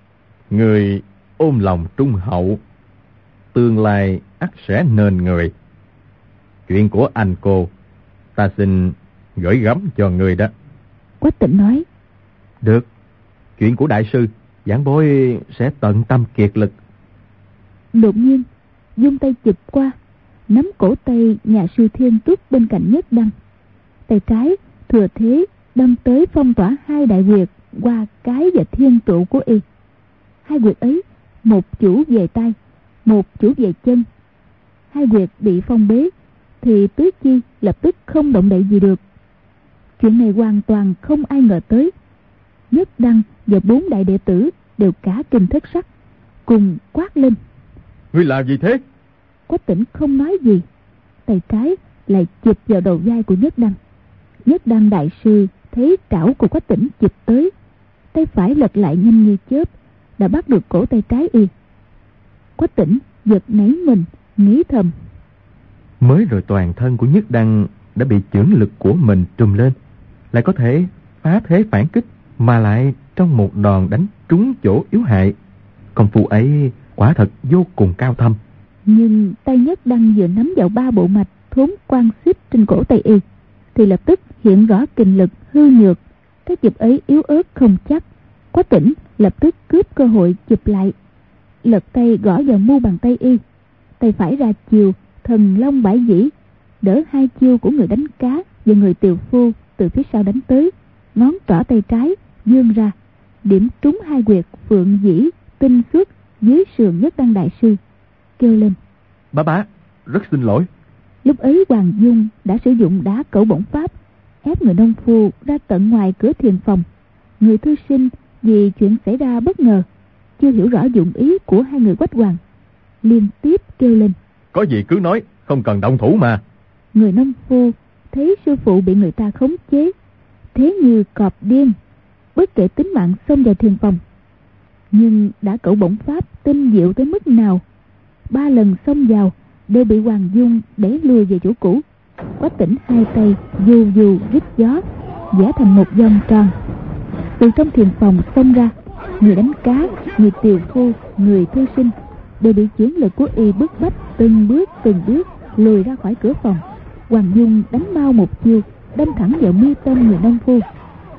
B: Người ôm lòng trung hậu, tương lai ắt sẽ nên người. Chuyện của anh cô ta xin gửi gắm cho người đó.
A: Quách Tĩnh nói:
C: Được, chuyện của đại sư giảng bối sẽ tận tâm kiệt lực.
A: Đột nhiên dung tay chụp qua, nắm cổ tay nhà sư Thiên Túc bên cạnh Nhất Đăng. Tay trái thừa thế đâm tới phong tỏa hai đại huyệt qua cái và thiên trụ của y. Hai huyệt ấy, một chủ về tay, một chủ về chân. Hai huyệt bị phong bế thì tứ chi lập tức không động đậy gì được. Chuyện này hoàn toàn không ai ngờ tới. Nhất Đăng và bốn đại đệ tử đều cả kinh thất sắc, cùng quát lên:
B: Ngươi làm gì thế?
A: Quách Tĩnh không nói gì, tay trái lại chụp vào đầu vai của Nhất Đăng. Nhất Đăng đại sư thấy trảo của Quách Tĩnh chụp tới, tay phải lật lại nhanh như chớp, đã bắt được cổ tay trái y. Quách Tĩnh giật nảy mình, nghĩ thầm:
C: Mới rồi toàn thân của Nhất Đăng đã bị chưởng lực của mình trùm lên, lại có thể phá thế phản kích, mà lại trong một đòn đánh trúng chỗ yếu hại. Công phu ấy quả thật vô cùng cao thâm.
A: Nhưng tay Nhất Đăng vừa nắm vào ba bộ mạch thốn quan xích trên cổ tay y, thì lập tức hiện rõ kình lực hư nhược. Cái chụp ấy yếu ớt không chắc. Quách Tĩnh lập tức cướp cơ hội chụp lại, lật tay gõ vào mu bàn tay y. Tay phải ra chiều thần long bãi dĩ, đỡ hai chiêu của người đánh cá và người tiều phu từ phía sau đánh tới. Ngón trỏ tay trái vươn ra, điểm trúng hai huyệt phượng dĩ tinh xuất dưới sườn Nhất Đăng đại sư, kêu lên:
C: Bá bá, rất xin lỗi.
A: Lúc ấy Hoàng Dung đã sử dụng đá cẩu bổng pháp ép người nông phu ra tận ngoài cửa thiền phòng. Người thư sinh vì chuyện xảy ra bất ngờ, chưa hiểu rõ dụng ý của hai người Quách Hoàng, liên tiếp kêu lên:
B: Có gì cứ nói, không cần động thủ mà.
A: Người nông phu thấy sư phụ bị người ta khống chế, thế như cọp điên, bất kể tính mạng xông vào thiền phòng. Nhưng đã cẩu bổng pháp tinh diệu tới mức nào, ba lần xông vào đều bị Hoàng Dung đẩy lùi về chỗ cũ. Quách Tĩnh hai tay dù dù rít gió, vẽ thành một vòng tròn. Từ trong thiền phòng xông ra, người đánh cá, người tiều phu, người thư sinh đều bị chiến lực của y bức bách từng bước từng bước lùi ra khỏi cửa phòng. Hoàng Dung đánh mau một chiêu, đâm thẳng vào mi tâm người nông phu.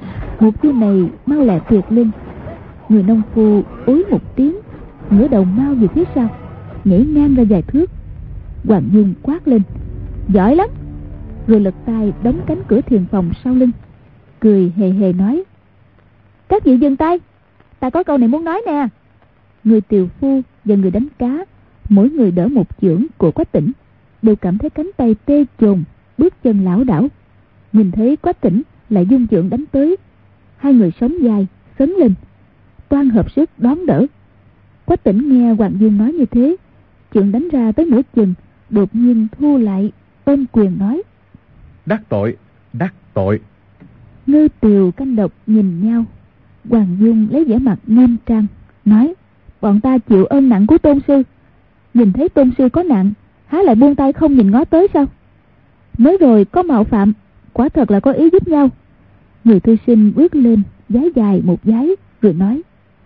A: Một chiêu này mau lẹ tuyệt linh. Người nông phu ối một tiếng, ngửa đầu mau về phía sau, nhảy ngang ra vài thước. Hoàng Dung quát lên: Giỏi lắm! Rồi lật tay đóng cánh cửa thiền phòng sau lưng, cười hề hề nói: Các vị dừng tay, ta có câu này muốn nói nè. Người tiều phu và người đánh cá, mỗi người đỡ một chưởng của Quách Tĩnh, đều cảm thấy cánh tay tê chồn, bước chân lảo đảo. Nhìn thấy Quách Tĩnh lại dung chưởng đánh tới, hai người sống dài sấn lên, toan hợp sức đón đỡ. Quách Tĩnh nghe Hoàng Dung nói như thế, chưởng đánh ra tới nửa chừng, đột nhiên thu lại, ôm quyền nói:
B: Đắc tội, đắc tội.
A: Ngư Tiều Canh Độc nhìn nhau. Hoàng Dung lấy vẻ mặt nghiêm trang nói: Bọn ta chịu ơn nặng của tôn sư, nhìn thấy tôn sư có nạn, há lại buông tay không nhìn ngó tới sao? Mới rồi có mạo phạm, quả thật là có ý giúp nhau. Người thư sinh bước lên, vái dài một vái rồi nói: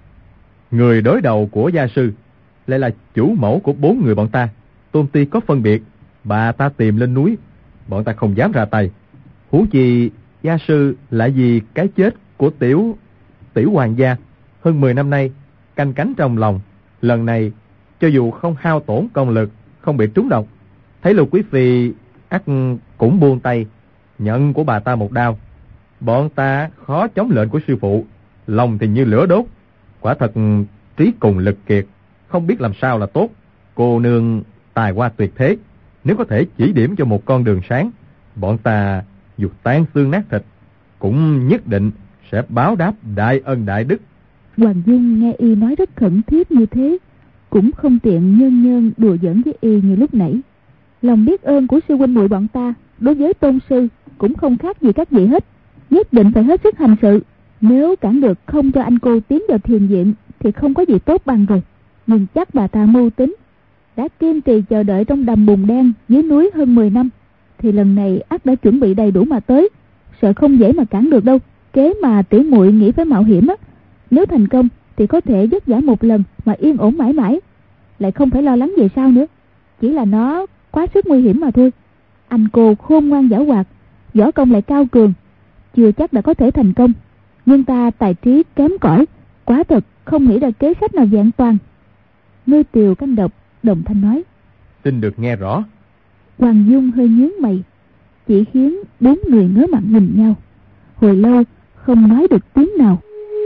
B: Người đối đầu của gia sư lại là chủ mẫu của bốn người bọn ta. Tôn ti có phân biệt, bà ta tìm lên núi, bọn ta không dám ra tay. Huống chi gia sư lại vì cái chết của tiểu tiểu hoàng gia hơn mười năm nay canh cánh trong lòng, lần này cho dù không hao tổn công lực, không bị trúng độc, thấy Lục quý phi ắt cũng buông tay nhận của bà ta một đao. Bọn ta khó chống lệnh của sư phụ, lòng thì như lửa đốt, quả thật trí cùng lực kiệt, không biết làm sao là tốt. Cô nương tài hoa tuyệt thế, nếu có thể chỉ điểm cho một con đường sáng, bọn ta dù tan xương nát thịt cũng nhất định sẽ báo đáp đại ân đại đức.
A: Hoàng Dung nghe y nói rất khẩn thiết như thế, cũng không tiện nhơn nhơn đùa giỡn với y như lúc nãy. Lòng biết ơn của sư huynh muội bọn ta đối với tôn sư cũng không khác gì các vị hết, nhất định phải hết sức hành sự. Nếu cản được không cho anh cô tiến vào thiền viện thì không có gì tốt bằng rồi. Nhưng chắc bà ta mưu tính, đã kiên trì chờ đợi trong đầm bùn đen dưới núi hơn mười năm, thì lần này ắt đã chuẩn bị đầy đủ mà tới, sợ không dễ mà cản được đâu. Kế mà tiểu muội nghĩ phải mạo hiểm á, nếu thành công thì có thể vất vả một lần mà yên ổn mãi mãi, lại không phải lo lắng về sau nữa. Chỉ là nó quá sức nguy hiểm mà thôi. Anh cô khôn ngoan giảo hoạt, võ công lại cao cường, chưa chắc đã có thể thành công. Nhưng ta tài trí kém cỏi, quả thật không nghĩ ra kế sách nào vẹn toàn. Ngươi Tiều Canh Độc đồng thanh nói.
B: Xin được nghe rõ.
A: Hoàng Dung hơi nhướng mày, chỉ khiến bốn người ngớ mặt nhìn nhau, hồi lâu không nói được tiếng nào.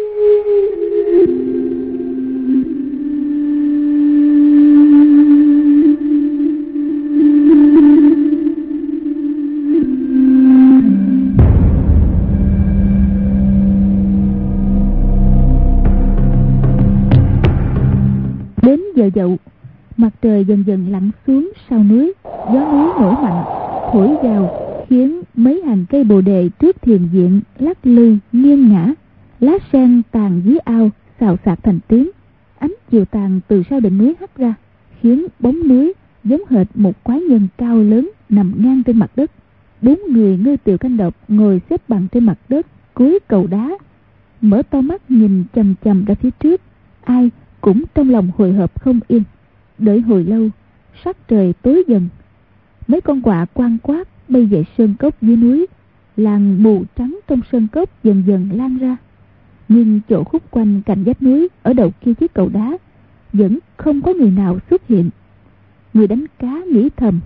A: Đến giờ dậu, mặt trời dần dần lặn xuống sau núi, gió núi nổi mạnh thổi vào khiến mấy hàng cây bồ đề trước thiền viện lắc lư nghiêng ngã, lá sen tàn dưới ao xào xạc thành tiếng. Ánh chiều tàn từ sau đỉnh núi hắt ra, khiến bóng núi giống hệt một quái nhân cao lớn nằm ngang trên mặt đất. Bốn người Ngư Tiều Canh Độc ngồi xếp bằng trên mặt đất cuối cầu đá, mở to mắt nhìn chằm chằm ra phía trước, ai cũng trong lòng hồi hộp không yên. Đợi hồi lâu, sắc trời tối dần, mấy con quạ quang quát bay về sơn cốc dưới núi, làn mù trắng trong sơn cốc dần dần lan ra. Nhưng chỗ khúc quanh cạnh vách núi ở đầu kia chiếc cầu đá vẫn không có người nào xuất hiện. Người đánh cá nghĩ thầm,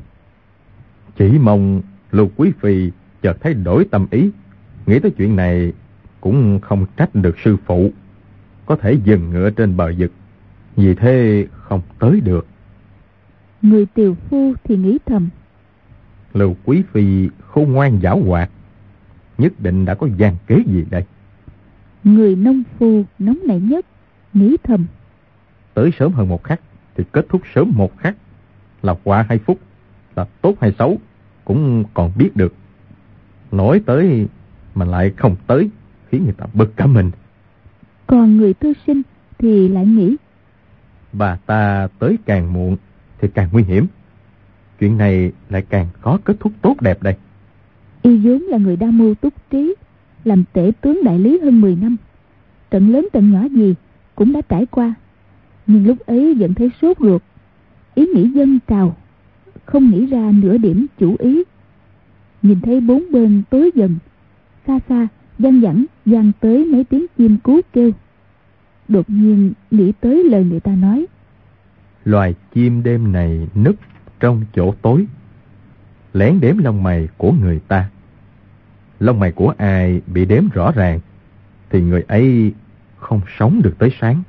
B: chỉ mong Lục Quý Phi chợt thấy đổi tâm ý, nghĩ tới chuyện này cũng không trách được sư phụ, có thể dừng ngựa trên bờ vực, vì thế không tới được.
A: Người tiều phu thì nghĩ thầm,
B: Lục Quý Phi khôn ngoan giảo hoạt, nhất định đã có gian kế gì đây.
A: Người nông phu nóng nảy nhất nghĩ thầm,
B: tới sớm hơn một khắc thì kết thúc sớm một khắc, là quả hay phúc, là tốt hay xấu cũng còn biết được. Nói tới mà lại không tới, khiến người ta bực cả mình.
A: Còn người thư sinh thì lại nghĩ,
B: bà ta tới càng muộn thì càng nguy hiểm, chuyện này lại càng khó kết thúc tốt đẹp đây.
A: Y vốn là người đa mưu túc trí, làm tể tướng đại lý hơn mười năm, trận lớn trận nhỏ gì cũng đã trải qua, nhưng lúc ấy vẫn thấy sốt ruột, ý nghĩ dâng trào, không nghĩ ra nửa điểm chủ ý. Nhìn thấy bốn bên tối dần, xa xa văng vẳng vang tới mấy tiếng chim cú kêu. Đột nhiên nghĩ tới lời người ta nói,
B: loài chim đêm này núp trong chỗ tối, lén đếm lông mày của người ta. Lông mày của ai bị đếm rõ ràng thì người ấy không sống được tới sáng.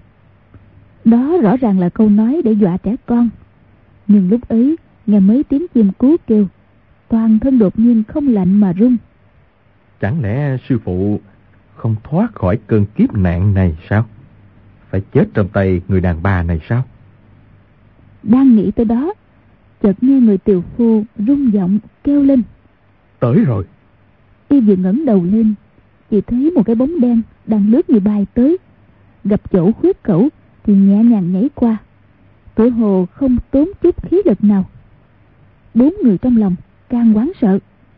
A: Đó rõ ràng là câu nói để dọa trẻ con. Nhưng lúc ấy nghe mấy tiếng chim cú kêu, toàn thân đột nhiên không lạnh mà run.
B: Chẳng lẽ sư phụ không thoát khỏi cơn kiếp nạn này sao? Phải chết trong tay người đàn bà này sao?
A: Đang nghĩ tới đó, chợt nghe người tiều phu rung giọng kêu lên,
B: tới rồi.
A: Y vừa ngẩng đầu lên, chỉ thấy một cái bóng đen đang lướt như bay tới, gặp chỗ khuyết khẩu thì nhẹ nhàng nhảy qua, tựa hồ không tốn chút khí lực nào. Bốn người trong lòng càng hoảng sợ.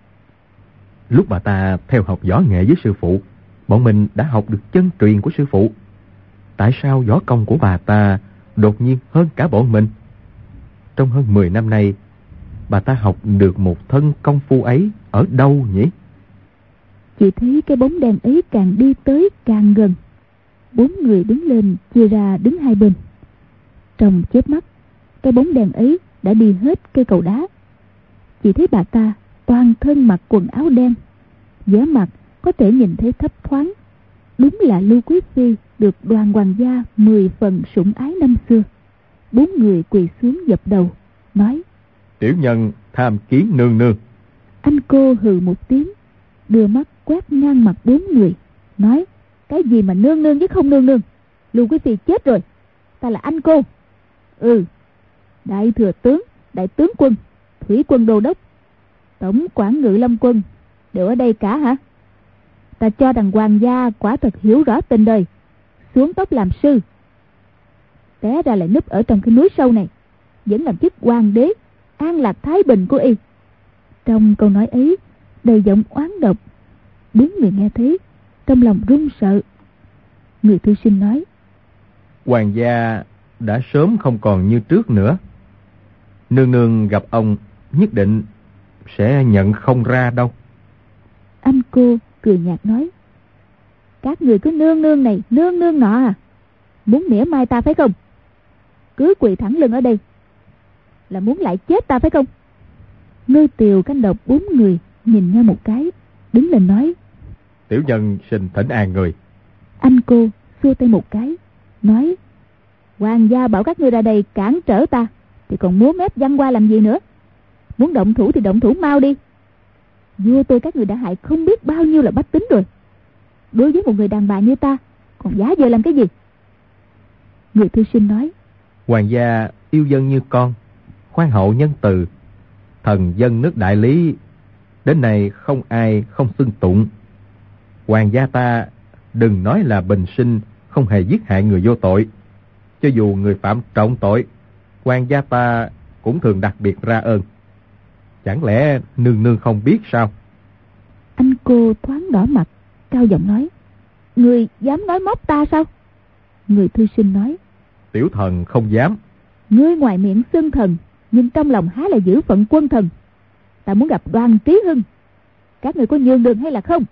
B: Lúc bà ta theo học võ nghệ với sư phụ, bọn mình đã học được chân truyền của sư phụ. Tại sao võ công của bà ta đột nhiên hơn cả bọn mình? Trong hơn mười năm nay, bà ta học được một thân công phu ấy ở đâu nhỉ?
A: Chỉ thấy cái bóng đèn ấy càng đi tới càng gần. Bốn người đứng lên chia ra đứng hai bên. Trong chớp mắt, cái bóng đèn ấy đã đi hết cây cầu đá. Chỉ thấy bà ta toàn thân mặc quần áo đen, vẻ mặt có thể nhìn thấy thấp thoáng. Đúng là Lưu Quý Phi được Đoàn hoàng gia mười phần sủng ái năm xưa. Bốn người quỳ xuống dập đầu, nói,
B: tiểu nhân tham kiến nương nương.
A: Anh cô hừ một tiếng, đưa mắt quét ngang mặt bốn người, nói, cái gì mà nương nương với không nương nương? Lưu Quý Phi chết rồi, ta là anh cô. Ừ, đại thừa tướng, đại tướng quân, thủy quân đô đốc, tổng quản ngự lâm quân đều ở đây cả hả? Ta cho rằng hoàng gia quả thật hiểu rõ tình đời, xuống tóc làm sư, té ra lại núp ở trong cái núi sâu này, vẫn làm chức hoàng đế an lạc thái bình của y. Trong câu nói ấy đầy giọng oán độc. Bốn người nghe thấy trong lòng run sợ. Người thư sinh nói,
B: hoàng gia đã sớm không còn như trước nữa. Nương nương gặp ông nhất định sẽ nhận không ra đâu.
A: Anh cô cười nhạt nói, các người cứ nương nương này nương nương nọ à,
D: Muốn mỉa mai ta phải không? Cứ quỳ thẳng lưng ở đây là muốn lại chết ta phải không? Ngư Tiều, Canh Độc bốn người nhìn nhau một cái, đứng lên nói:
B: Tiểu nhân xin thỉnh an người.
D: Anh cô xua tay một cái, nói: Hoàng gia bảo các ngươi ra đây cản trở ta, thì còn múa mép văn qua làm gì nữa? Muốn động thủ thì động thủ mau đi. Vua tôi các người đã hại không biết bao nhiêu là bách tính rồi, đối với một người đàn bà như ta còn giả vờ làm cái gì? Người thư sinh nói:
C: Hoàng gia yêu dân như con, khoan hậu nhân từ, thần dân nước Đại Lý đến nay không ai không xưng tụng. Hoàng gia ta đừng nói là bình sinh không hề giết hại người vô tội, cho dù người phạm trọng tội, hoàng gia ta cũng thường đặc biệt ra ơn. Chẳng lẽ nương nương không biết sao?
D: Anh cô thoáng đỏ mặt, cao giọng nói: Người dám nói móc ta sao? Người thư sinh nói:
B: Tiểu thần không dám.
D: Ngươi ngoài miệng xưng thần, nhưng trong lòng há là giữ phận quân thần. Ta muốn gặp Đoàn Trí Hưng, các người có nhường đường hay là không?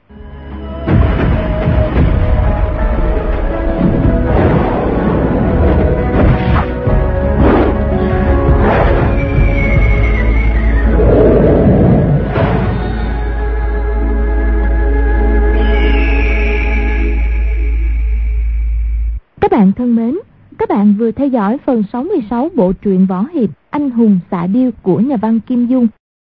A: Các bạn thân mến, các bạn vừa theo dõi phần sáu mươi sáu bộ truyện võ hiệp Anh hùng xạ điêu của nhà văn Kim Dung.